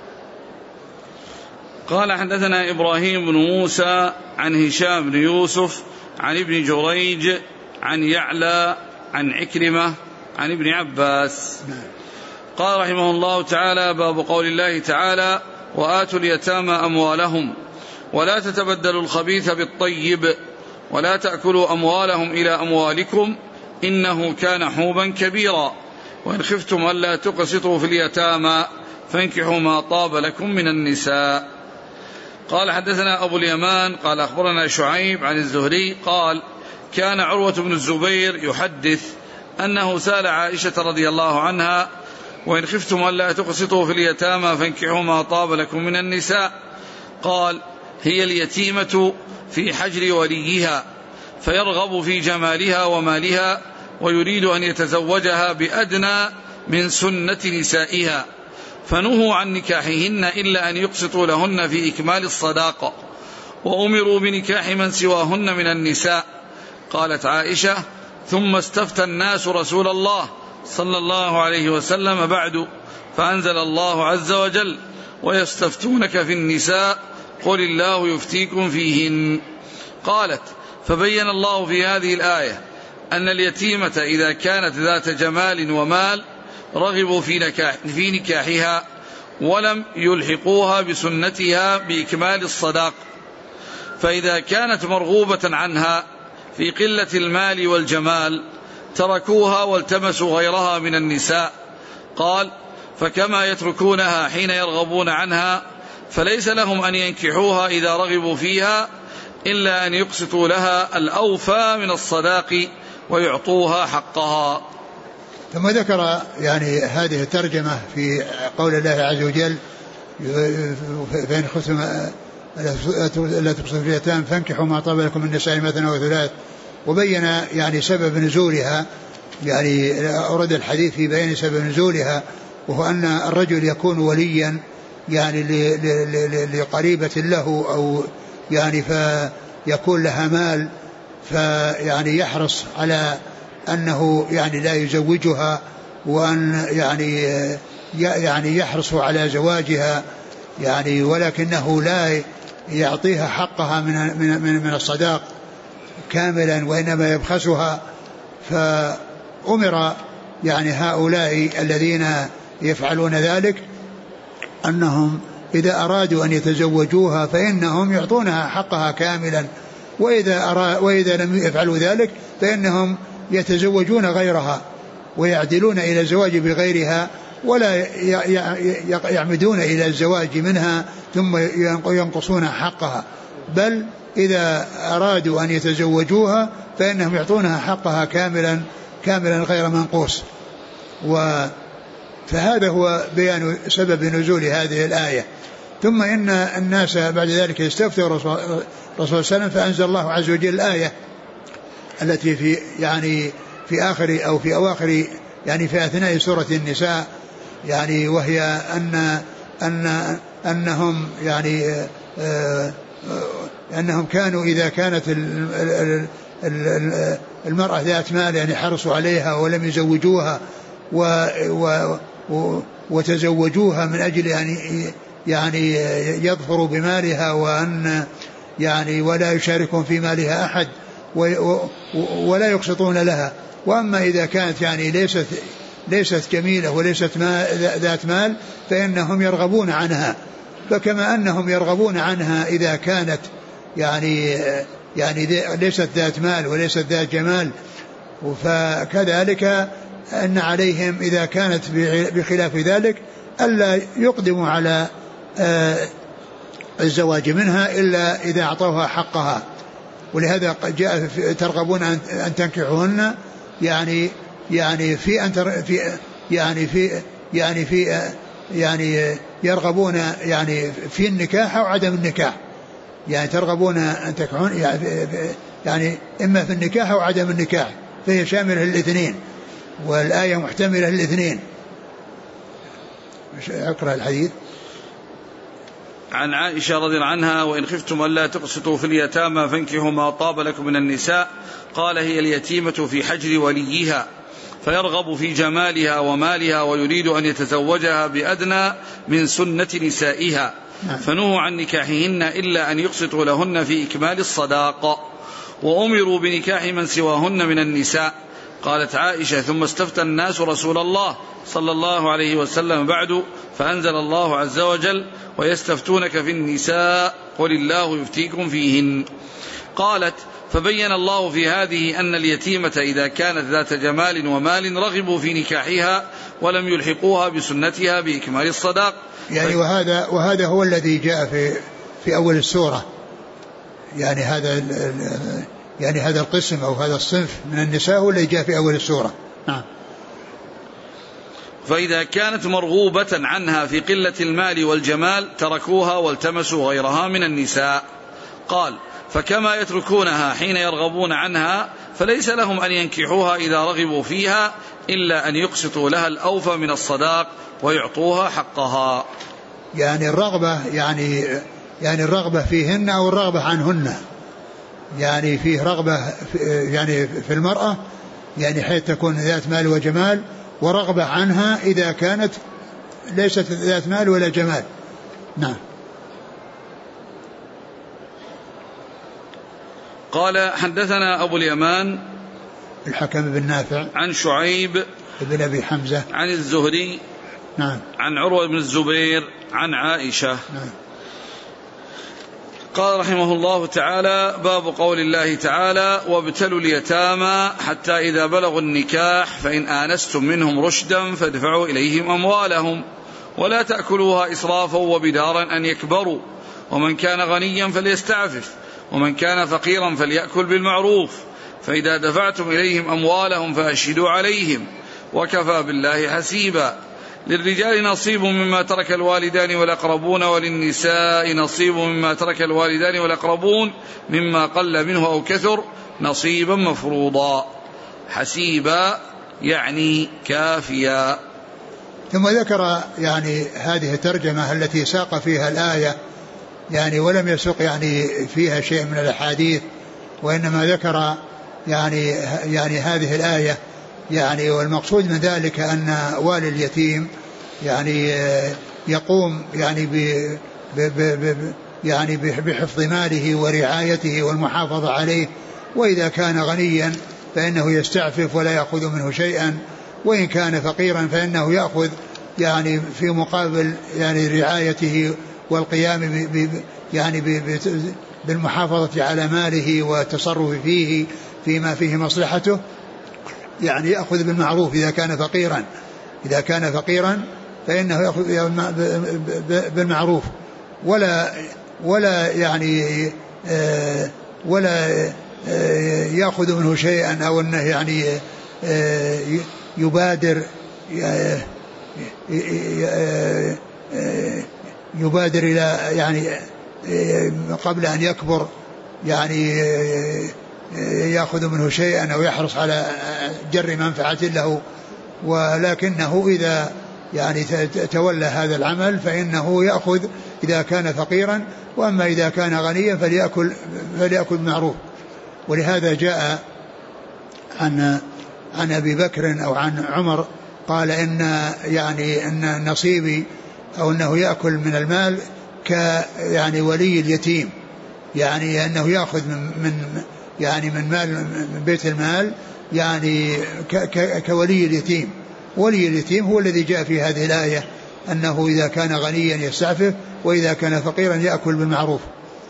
قال حدثنا إبراهيم بن موسى عن هشام بن يوسف عن ابن جريج عن يعلى عن عكرمة عن ابن عباس. قال رحمه الله تعالى: باب قول الله تعالى: وآتوا اليتامى أموالهم ولا تتبدلوا الخبيث بالطيب ولا تأكلوا أموالهم إلى أموالكم إنه كان حوبا كبيرا وإن خفتم ألا تقسطوا في اليتامى فانكحوا ما طاب لكم من النساء. قال حدثنا أبو اليمان قال أخبرنا شعيب عن الزهري قال: كان عروة بن الزبير يحدث أنه سأل عائشة رضي الله عنها: وإن خفتم ألا تقسطوا في اليتامى فانكحوا ما طاب لكم من النساء. قال: هي اليتيمة في حجر وليها فيرغب في جمالها ومالها ويريد أن يتزوجها بأدنى من سنة نسائها، فنهوا عن نكاحهن إلا أن يقسطوا لهن في إكمال الصداقة، وأمروا بنكاح من سواهن من النساء. قالت عائشة: ثم استفتى الناس رسول الله صلى الله عليه وسلم بعد، فأنزل الله عز وجل: ويستفتونك في النساء قل الله يفتيكم فيهن. قالت: فبين الله في هذه الآية أن اليتيمة إذا كانت ذات جمال ومال رغبوا في نكاحها ولم يلحقوها بسنتها بإكمال الصداق، فإذا كانت مرغوبة عنها في قلة المال والجمال تركوها والتمسوا غيرها من النساء. قال: فكما يتركونها حين يرغبون عنها فليس لهم أن ينكحوها إذا رغبوا فيها إلا أن يقسطوا لها الأوفى من الصداق ويعطوها حقها. ثم ذكر يعني هذه الترجمة في قول الله عز وجل: فإن خفتم ألا تقسطوا في اليتامى فانكحوا ما طاب لكم من النساء مثنى وثلاث، وبين يعني سبب نزولها، يعني أورد الحديث في بيان سبب نزولها، وهو أن الرجل يكون وليا يعني لقريبة له أو يعني فيكون لها مال، فيعني يحرص على أنه يعني لا يزوجها، وأن يعني يحرص على زواجها يعني، ولكنه لا يعطيها حقها من الصداق كاملا وإنما يبخسها. فأمر يعني هؤلاء الذين يفعلون ذلك أنهم إذا أرادوا أن يتزوجوها فإنهم يعطونها حقها كاملا، وإذا لم يفعلوا ذلك فإنهم يتزوجون غيرها ويعدلون إلى الزواج بغيرها، ولا يعمدون إلى الزواج منها ثم ينقصون حقها، بل إذا أرادوا أن يتزوجوها فإنهم يعطونها حقها كاملا غير منقوص. فهذا هو بيان سبب نزول هذه الآية. ثم إن الناس بعد ذلك يستفتوا الرسول صلى الله عليه وسلم، فأنزل الله عز وجل الآية التي في آخر أو في أواخر يعني في أثناء سورة النساء، يعني وهي أنهم يعني أنهم كانوا إذا كانت المرأة ذات مال يعني حرصوا عليها ولم يزوجوها وتزوجوها من أجل يعني يظفروا بمالها، وأن يعني ولا يشاركون في مالها أحد ولا يقسطون لها. وأما إذا كانت يعني ليست جميلة وليست ذات مال فإنهم يرغبون عنها، فكما أنهم يرغبون عنها إذا كانت يعني ليست ذات مال وليست ذات جمال، فكذلك أن عليهم إذا كانت بخلاف ذلك ألا يقدموا على الزواج منها إلا إذا أعطوها حقها. ولهذا جاء ترغبون أن تنكحوهن في أن يعني يرغبون يعني في النكاح أو عدم النكاح، يعني ترغبون أن تكونوا يعني إما في النكاح أو عدم النكاح، فهي شاملة للاثنين، والآية محتملة للاثنين. أقرأ الحديث. عن عائشة رضي الله عنها: وإن خفتم ألا تقسطوا في اليتامى فانكحوا ما طاب لكم من النساء، قال: هي اليتيمة في حجر وليها، فيرغب في جمالها ومالها ويريد أن يتزوجها بأدنى من سنة نسائها، فنهوا عن نكاحهن إلا أن يقسطوا لهن في إكمال الصداق، وأمروا بنكاح من سواهن من النساء. قالت عائشة: ثم استفتى الناس رسول الله صلى الله عليه وسلم بعد، فأنزل الله عز وجل: ويستفتونك في النساء قل الله يفتيكم فيهن. قالت: فبين الله في هذه أن اليتيمة إذا كانت ذات جمال ومال رغبوا في نكاحها ولم يلحقوها بسنتها بإكمال الصداق. يعني وهذا هو الذي جاء في أول السورة، يعني هذا القسم أو هذا الصنف من النساء هو الذي جاء في أول السورة. نعم. فإذا كانت مرغوبة عنها في قلة المال والجمال تركوها والتمسوا غيرها من النساء. قال: فكما يتركونها حين يرغبون عنها فليس لهم أن ينكحوها إذا رغبوا فيها إلا أن يقسطوا لها الأوفى من الصداق ويعطوها حقها. يعني الرغبة يعني الرغبة فيهن أو الرغبة عنهن، يعني فيه رغبة يعني في المرأة يعني حيث تكون ذات مال وجمال، ورغبة عنها إذا كانت ليست ذات مال ولا جمال. نعم. قال: حدثنا أبو اليمان الحكم بن نافع عن شعيب بن أبي حمزة عن الزهري نعم عن عروة بن الزبير عن عائشة. نعم. قال رحمه الله تعالى: باب قول الله تعالى: وابتلوا اليتامى حتى إذا بلغوا النكاح فإن آنستم منهم رشدا فادفعوا إليهم أموالهم ولا تأكلوها إسرافا وبدارا أن يكبروا، ومن كان غنيا فليستعفف ومن كان فقيرا فليأكل بالمعروف، فإذا دفعتم إليهم أموالهم فأشهدوا عليهم وكفى بالله حسيبا. للرجال نصيب مما ترك الوالدان والأقربون وللنساء نصيب مما ترك الوالدان والأقربون مما قل منه أو كثر نصيبا مفروضا. حسيبا يعني كافيا. ثم ذكر يعني هذه الترجمة التي ساق فيها الآية يعني ولم يسق يعني فيها شيء من الأحاديث، وإنما ذكر يعني هذه الآية يعني، والمقصود من ذلك أن والي اليتيم يعني يقوم يعني بحفظ ماله ورعايته والمحافظة عليه، وإذا كان غنيا فإنه يستعفف ولا يأخذ منه شيئا، وإن كان فقيرا فإنه يأخذ يعني في مقابل يعني رعايته والقيام يعني بالمحافظة على ماله والتصرف فيه فيما فيه مصلحته، يعني يأخذ بالمعروف إذا كان فقيرا فإنه يأخذ بالمعروف ولا يعني ولا يأخذ منه شيئا، أو أنه يعني يبادر إلى يعني قبل أن يكبر يعني يأخذ منه شيئا أو يحرص على جر منفعة له، ولكنه إذا يعني تولى هذا العمل فإنه يأخذ إذا كان فقيرا، وأما إذا كان غنيا فليأكل معروف. ولهذا جاء عن أبي بكر أو عن عمر قال إن نصيبي أو أنه يأكل من المال يعني ولي اليتيم، يعني أنه يأخذ من مال من بيت المال يعني كولي اليتيم. ولي اليتيم هو الذي جاء في هذه الآية أنه إذا كان غنيا يستعفف وإذا كان فقيرا يأكل بالمعروف.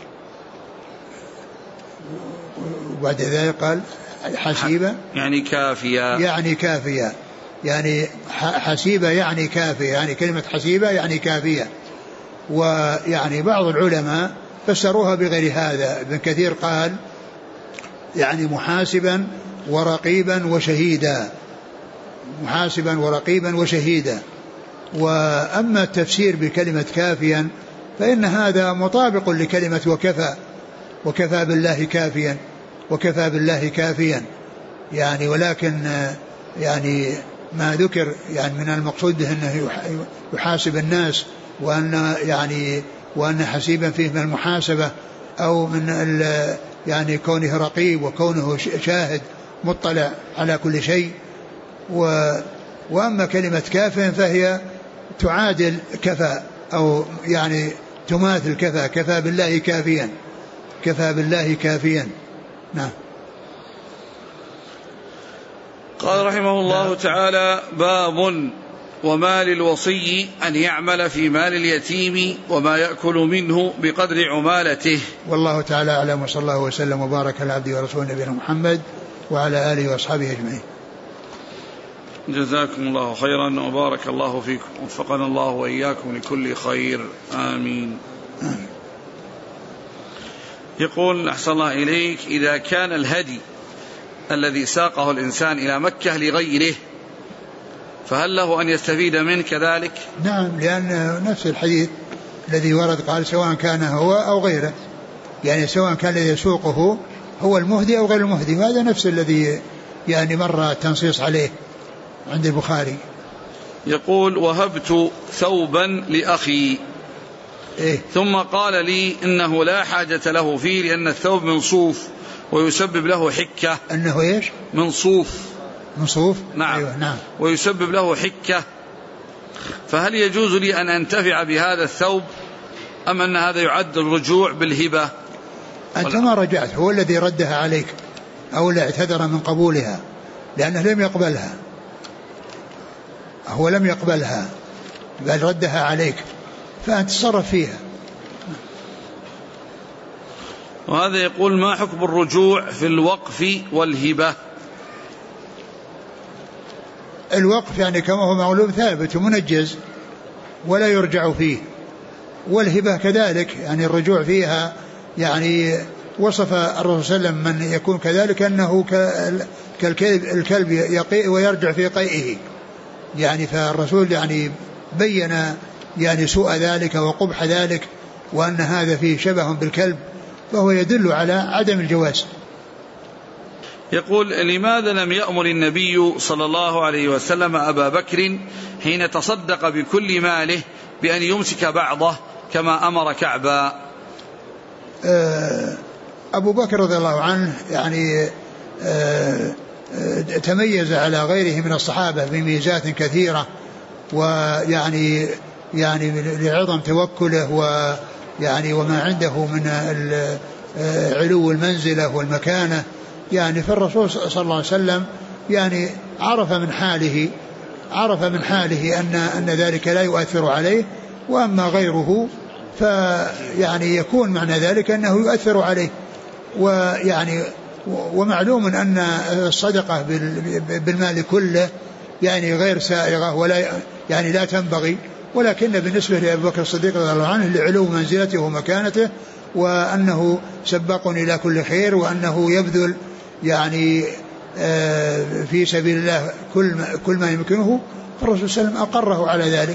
وبعد ذلك قال حسيبة يعني كافية يعني حسيبة يعني كافية، يعني كلمة حسيبة يعني كافية. ويعني بعض العلماء فسروها بغير هذا. ابن كثير قال يعني محاسبا ورقيبا وشهيدا، محاسبا ورقيبا وشهيدا. وأما التفسير بكلمة كافيا فإن هذا مطابق لكلمة وكفى، وكفى بالله كافيا، وكفى بالله كافيا يعني. ولكن يعني ما ذكر يعني من المقصود به أنه يحاسب الناس، وأن يعني وأن حسيبا فيه من المحاسبة، أو من يعني كونه رقيب وكونه شاهد مطلع على كل شيء. وأما كلمة كاف فهي تعادل كفى، أو يعني تماثل كفى، كفى بالله كافيا، كفى بالله كافيا. نعم. قال رحمه الله تعالى: باب وما للوصي أن يعمل في مال اليتيم وما يأكل منه بقدر عمالته. والله تعالى أعلم، وصلى الله وسلم وبارك على عبده ورسوله نبينا محمد وعلى آله وأصحابه أجمعين. جزاكم الله خيرا وبارك الله فيكم، وفقنا الله وإياكم لكل خير، آمين. يقول: أحسن الله إليك، إذا كان الهدي الذي ساقه الإنسان إلى مكة لغيره فهل له أن يستفيد منه كذلك؟ نعم، لأن نفس الحديث الذي ورد قال سواء كان هو أو غيره، يعني سواء كان الذي يسوقه هو المهدي أو غير المهدي، وهذا نفس الذي يعني مر التنصيص عليه عند البخاري. يقول: وهبت ثوبا لأخي ثم قال لي إنه لا حاجة له فيه لأن الثوب من صوف ويسبب له حكة. أنه إيش؟ من صوف. من صوف؟ نعم. أيوة نعم. ويسبب له حكة، فهل يجوز لي أن أنتفع بهذا الثوب أم أن هذا يعد الرجوع بالهبة؟ أنت ما رجعت، هو الذي ردها عليك أو اللي اعتذر من قبولها، لأنه لم يقبلها، هو لم يقبلها بل ردها عليك، فأنت تصرف فيها. وهذا يقول: ما حكم الرجوع في الوقف والهبة؟ الوقف يعني كما هو معلوم ثابت ومنجز ولا يرجع فيه، والهبة كذلك يعني الرجوع فيها، يعني وصف الرسول صلى الله عليه وسلم من يكون كذلك أنه كالكلب يقيء ويرجع في قيئه، يعني فالرسول يعني بين يعني سوء ذلك وقبح ذلك، وأن هذا فيه شبه بالكلب، فهو يدل على عدم الجواز. يقول: لماذا لم يأمر النبي صلى الله عليه وسلم أبا بكر حين تصدق بكل ماله بأن يمسك بعضه كما أمر كعبا؟ أبو بكر رضي الله عنه يعني تميز على غيره من الصحابة بميزات كثيرة، ويعني لعظم توكله ويعني وما عنده من علو المنزلة والمكانة، يعني فالرسول صلى الله عليه وسلم يعني عرف من حاله أن ذلك لا يؤثر عليه، وأما غيره فيعني يكون معنى ذلك أنه يؤثر عليه. ويعني ومعلوم أن الصدقة بالمال كله يعني غير سائغة ولا يعني لا تنبغي، ولكن بالنسبة لأبي بكر الصديق رضي الله عنه لعلو منزلته ومكانته، وأنه سباق إلى كل خير، وأنه يبذل يعني في سبيل الله كل ما يمكنه، فالرسول صلى الله عليه وسلم أقره على ذلك.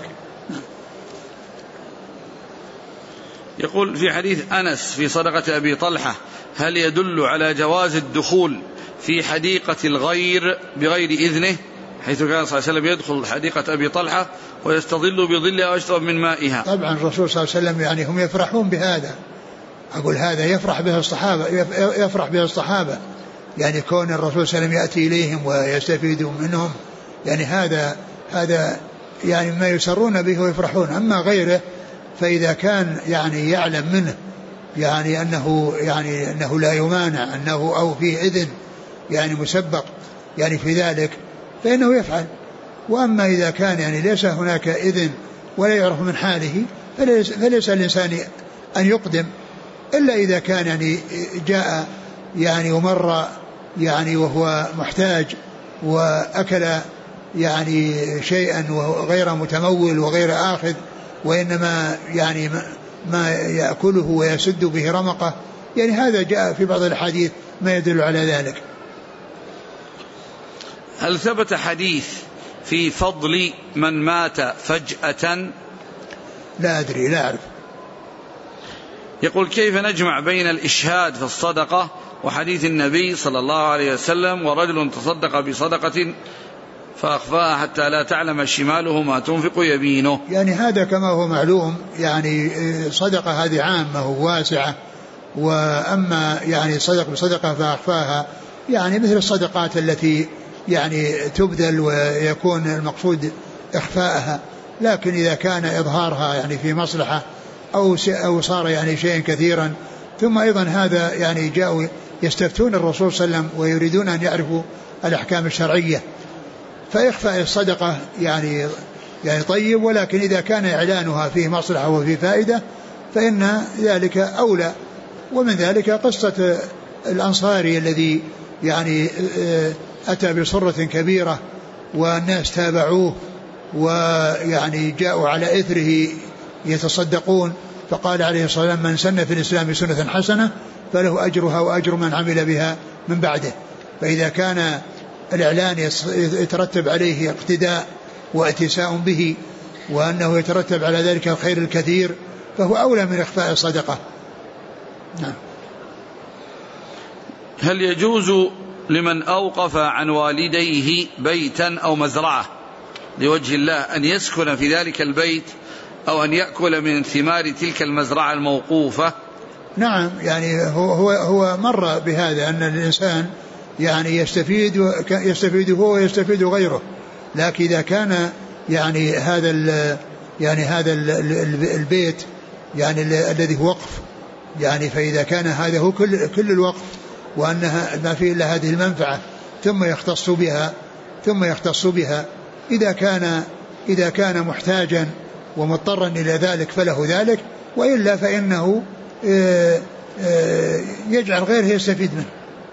يقول: في حديث أنس في صدقة أبي طلحة هل يدل على جواز الدخول في حديقة الغير بغير إذنه، حيث كان صلى الله عليه وسلم يدخل حديقة أبي طلحة ويستظل بظلها ويشرب من مائها؟ طبعا الرسول صلى الله عليه وسلم يعني هم يفرحون بهذا، أقول هذا يفرح به الصحابة، يعني كون الرسول صلى الله عليه وسلم يأتي إليهم ويستفيدون منهم، يعني هذا يعني ما يسرون به ويفرحون. أما غيره فإذا كان يعني يعلم منه يعني أنه لا يمانع أنه أو فيه إذن يعني مسبق يعني في ذلك فإنه يفعل. وأما إذا كان يعني ليس هناك إذن ولا يعرف من حاله فليس الإنسان أن يقدم، إلا إذا كان يعني جاء يعني ومر يعني وهو محتاج وأكل يعني شيئا وغير متمول وغير آخذ، وإنما يعني ما يأكله ويسد به رمقه، يعني هذا جاء في بعض الحديث ما يدل على ذلك. هل ثبت حديث في فضل من مات فجأة؟ لا أدري، لا أعرف. يقول كيف نجمع بين الإشهاد في الصدقة وحديث النبي صلى الله عليه وسلم ورجل تصدق بصدقة فأخفاها حتى لا تعلم شماله ما تنفق يمينه؟ يعني هذا كما هو معلوم، يعني صدقة هذه عامة وواسعة، وأما يعني صدق بصدقة فأخفاها يعني مثل الصدقات التي يعني تبذل ويكون المقصود إخفاءها، لكن إذا كان إظهارها يعني في مصلحة أو صار يعني شيء كثيرا. ثم أيضا هذا يعني جاءوا يستفتون الرسول صلى الله عليه وسلم ويريدون أن يعرفوا الأحكام الشرعية، فإخفاء الصدقة يعني طيب، ولكن إذا كان إعلانها فيه مصلحة وفيه فائدة فإن ذلك أولى. ومن ذلك قصة الأنصاري الذي يعني أتى بصرة كبيرة والناس تابعوه ويعني جاءوا على إثره يتصدقون، فقال عليه الصلاة والسلام: من سن في الإسلام سنة حسنة فله أجرها وأجر من عمل بها من بعده. فإذا كان الإعلان يترتب عليه اقتداء واتساء به وأنه يترتب على ذلك الخير الكثير فهو أولى من إخفاء الصدقة. نعم. هل يجوز لمن أوقف عن والديه بيتا أو مزرعة لوجه الله أن يسكن في ذلك البيت أو أن يأكل من ثمار تلك المزرعة الموقوفة؟ نعم، يعني هو مر بهذا أن الإنسان يعني يستفيد هو ويستفيد غيره، لكن إذا كان يعني هذا البيت يعني الذي هو وقف، يعني فإذا كان هذا هو كل الوقف وأنها ما فيه إلا هذه المنفعة ثم يختص بها إذا كان محتاجا ومضطرا إلى ذلك فله ذلك، وإلا فإنه يجعل غيره يستفيد منه.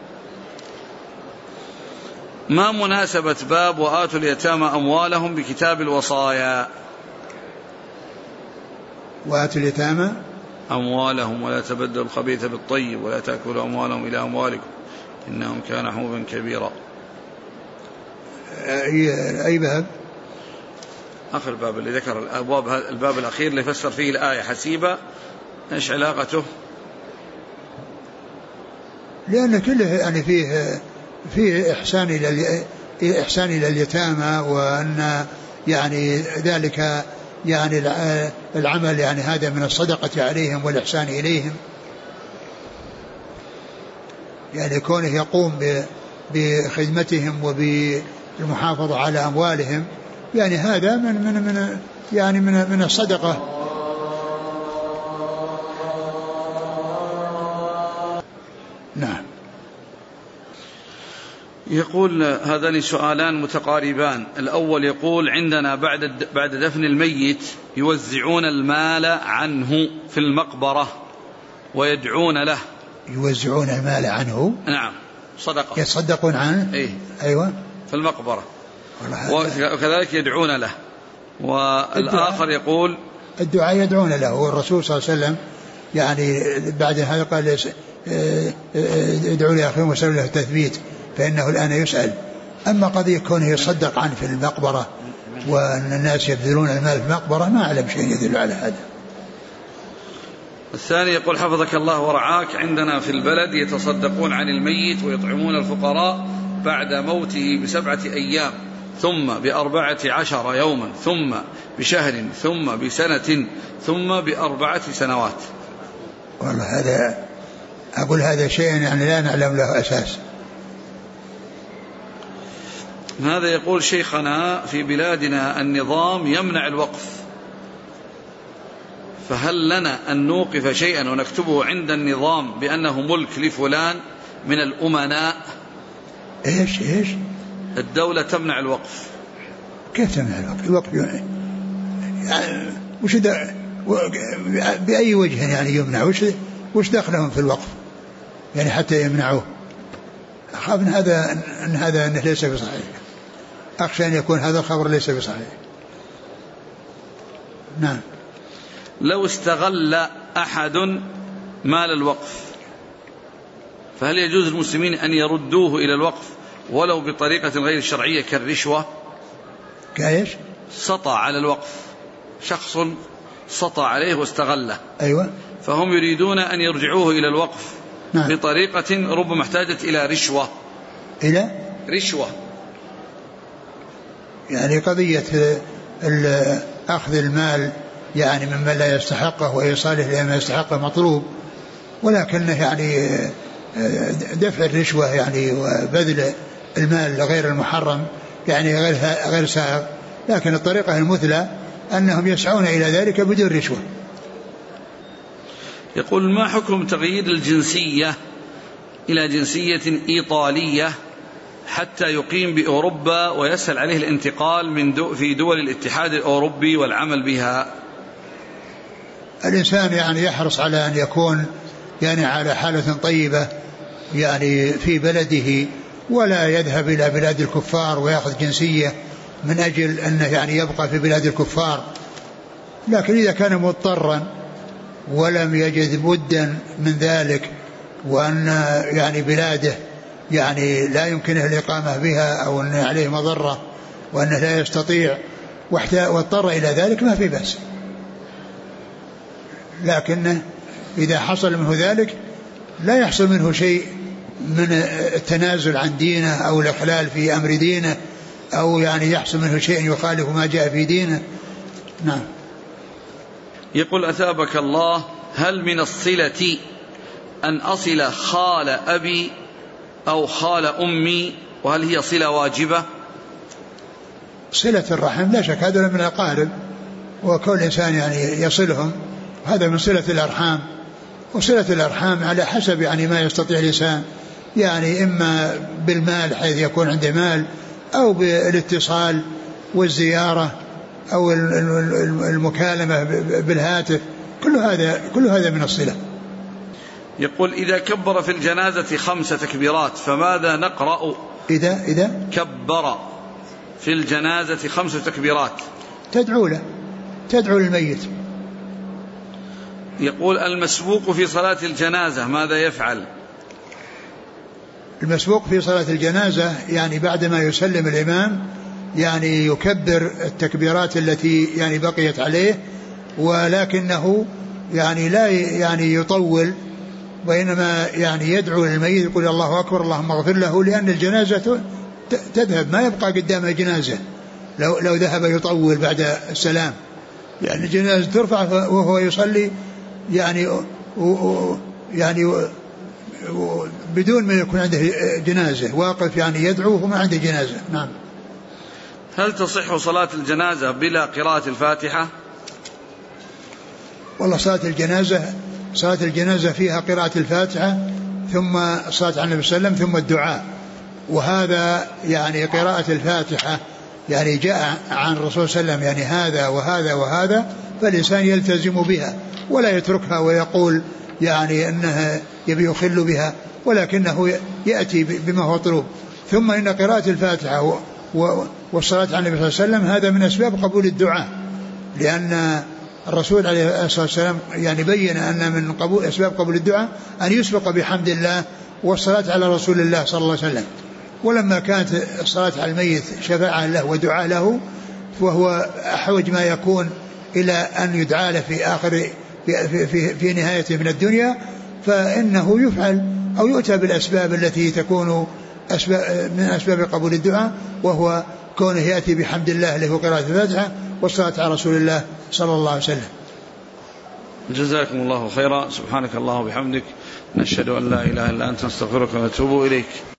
ما مناسبة باب وآتوا اليتامى أموالهم بكتاب الوصايا؟ وآتوا اليتامى أموالهم ولا تبدلوا الخبيث بالطيب ولا تأكلوا أموالهم إلى أموالكم إنهم كان حوبا كبيرا. أي باب؟ آخر باب اللي ذكر الأبواب، الباب الأخير اللي فسر فيه الآية حسيبة، إيش علاقته؟ لأن كله يعني فيه إحسان إلى اليتامى، وأن يعني ذلك يعني العمل يعني هذا من الصدقة عليهم والإحسان إليهم، يعني كونه يقوم بخدمتهم وبالمحافظة على أموالهم، يعني هذا من الصدقة. نعم. يقول هذان سؤالان متقاربان. الأول يقول عندنا بعد دفن الميت يوزعون المال عنه في المقبرة ويدعون له. يوزعون المال عنه؟ نعم، صدقة يتصدقون عنه. إيه؟ أيوة، في المقبرة وكذلك يدعون له. والآخر يقول الدعاء يدعون له، والرسول صلى الله عليه وسلم يعني بعد هذا قال ادعوا لأخيهم وسألوا له التثبيت فإنه الآن يسأل. أما قضية كونه يصدق عنه في المقبرة وأن الناس يبذلون المال في المقبرة ما أعلم شيء يدل على هذا. الثاني يقول حفظك الله ورعاك، عندنا في البلد يتصدقون عن الميت ويطعمون الفقراء بعد موته ب7 أيام ثم ب14 يوما ثم بشهر ثم بسنة ثم ب4 سنوات. والله هذا أقول هذا شيء يعني لا نعلم له أساس. هذا يقول شيخنا في بلادنا النظام يمنع الوقف، فهل لنا أن نوقف شيئا ونكتبه عند النظام بأنه ملك لفلان من الأمناء؟ إيش الدولة تمنع الوقف. كيف تمنع الوقف؟ الوقف يعني وش بأي وجه يعني يمنع؟ وش دخلهم في الوقف يعني حتى يمنعوه؟ أخاف أن هذا ليس بصحيح، أخشى أن يكون هذا الخبر ليس بصحيح. نعم. لو استغل أحد مال الوقف فهل يجوز المسلمين أن يردوه إلى الوقف ولو بطريقة غير شرعية كالرشوة؟ كايش؟ سطع على الوقف، شخص سطع عليه واستغله، أيوة، فهم يريدون أن يرجعوه إلى الوقف. نعم. بطريقة ربما احتاجت إلى رشوة. إلى رشوة يعني قضية أخذ المال يعني ممن لا يستحقه وإيصاله لما يستحقه مطلوب، ولكنه يعني دفع الرشوة يعني وبذل المال لغير المحرم يعني غير سائغ، لكن الطريقة المثلى أنهم يسعون إلى ذلك بدون رشوة. يقول: ما حكم تغيير الجنسية إلى جنسية إيطالية حتى يقيم بأوروبا ويسهل عليه الانتقال في دول الاتحاد الأوروبي والعمل بها؟ الإنسان يعني يحرص على أن يكون يعني على حالة طيبة يعني في بلده، ولا يذهب إلى بلاد الكفار ويأخذ جنسية من أجل أنه يعني يبقى في بلاد الكفار. لكن إذا كان مضطرا ولم يجد بدا من ذلك، وأن يعني بلاده يعني لا يمكنه الإقامة بها أو أن عليه مضرة وأنه لا يستطيع واضطر إلى ذلك ما في بأس. لكن إذا حصل منه ذلك لا يحصل منه شيء من التنازل عن دينه أو الإخلال في أمر دينه أو يعني يحصل منه شيء يخالف ما جاء في دينه. نعم. يقول: أثابك الله، هل من الصلة أن أصل خال أبي أو خال أمي، وهل هي صلة واجبة؟ صلة الرحم لا شك هذا من الأقارب، وكل إنسان يعني يصلهم، هذا من صلة الأرحام. وصلة الأرحام على حسب يعني ما يستطيع الإنسان، يعني إما بالمال حيث يكون عنده مال، أو بالاتصال والزيارة أو المكالمة بالهاتف، كل هذا من الصلة. يقول: إذا كبر في الجنازة 5 تكبيرات فماذا نقرأ؟ إذا كبر في الجنازة 5 تكبيرات تدعو للميت. يقول: المسبوق في صلاة الجنازة ماذا يفعل؟ المسبوق في صلاة الجنازة يعني بعدما يسلم الإمام يعني يكبر التكبيرات التي يعني بقيت عليه، ولكنه يعني لا يعني يطول، وإنما يعني يدعو للميت يقول: الله أكبر اللهم اغفر له، لأن الجنازة تذهب ما يبقى قدامها جنازة لو ذهب يطول بعد السلام، يعني الجنازة ترفع وهو يصلي يعني بدون ما يكون عنده جنازة، واقف يعني يدعو وما عنده جنازة. نعم. هل تصح صلاة الجنازة بلا قراءة الفاتحة؟ والله صلاة الجنازة فيها قراءة الفاتحة ثم الصلاة على النبي صلى الله عليه وسلم ثم الدعاء، وهذا يعني قراءة الفاتحة يعني جاء عن الرسول صلى الله عليه وسلم يعني هذا وهذا وهذا، فالإنسان يلتزم بها ولا يتركها ويقول يعني أنها يبي يخل بها، ولكنه يأتي بما هو طلوب. ثم إن قراءة الفاتحة والصلاة على النبي صلى الله عليه وسلم هذا من أسباب قبول الدعاء، لأن الرسول عليه الصلاة والسلام يعني بين أن من أسباب قبول الدعاء أن يسبق بحمد الله والصلاة على رسول الله صلى الله عليه وسلم. ولما كانت الصلاة على الميت شفاعة له ودعاء له، وهو أحوج ما يكون إلى أن يدعى له في آخر في نهايته من الدنيا، فإنه يفعل أو يؤتى بالأسباب التي تكون من أسباب قبول الدعاء، وهو كونه يأتي بحمد الله له قراءة الفاتحة والصلاة على رسول الله صلى الله عليه وسلم. جزاكم الله خيرا. سبحانك اللهم وبحمدك، نشهد أن لا إله إلا أنت، نستغفرك ونتوب إليك.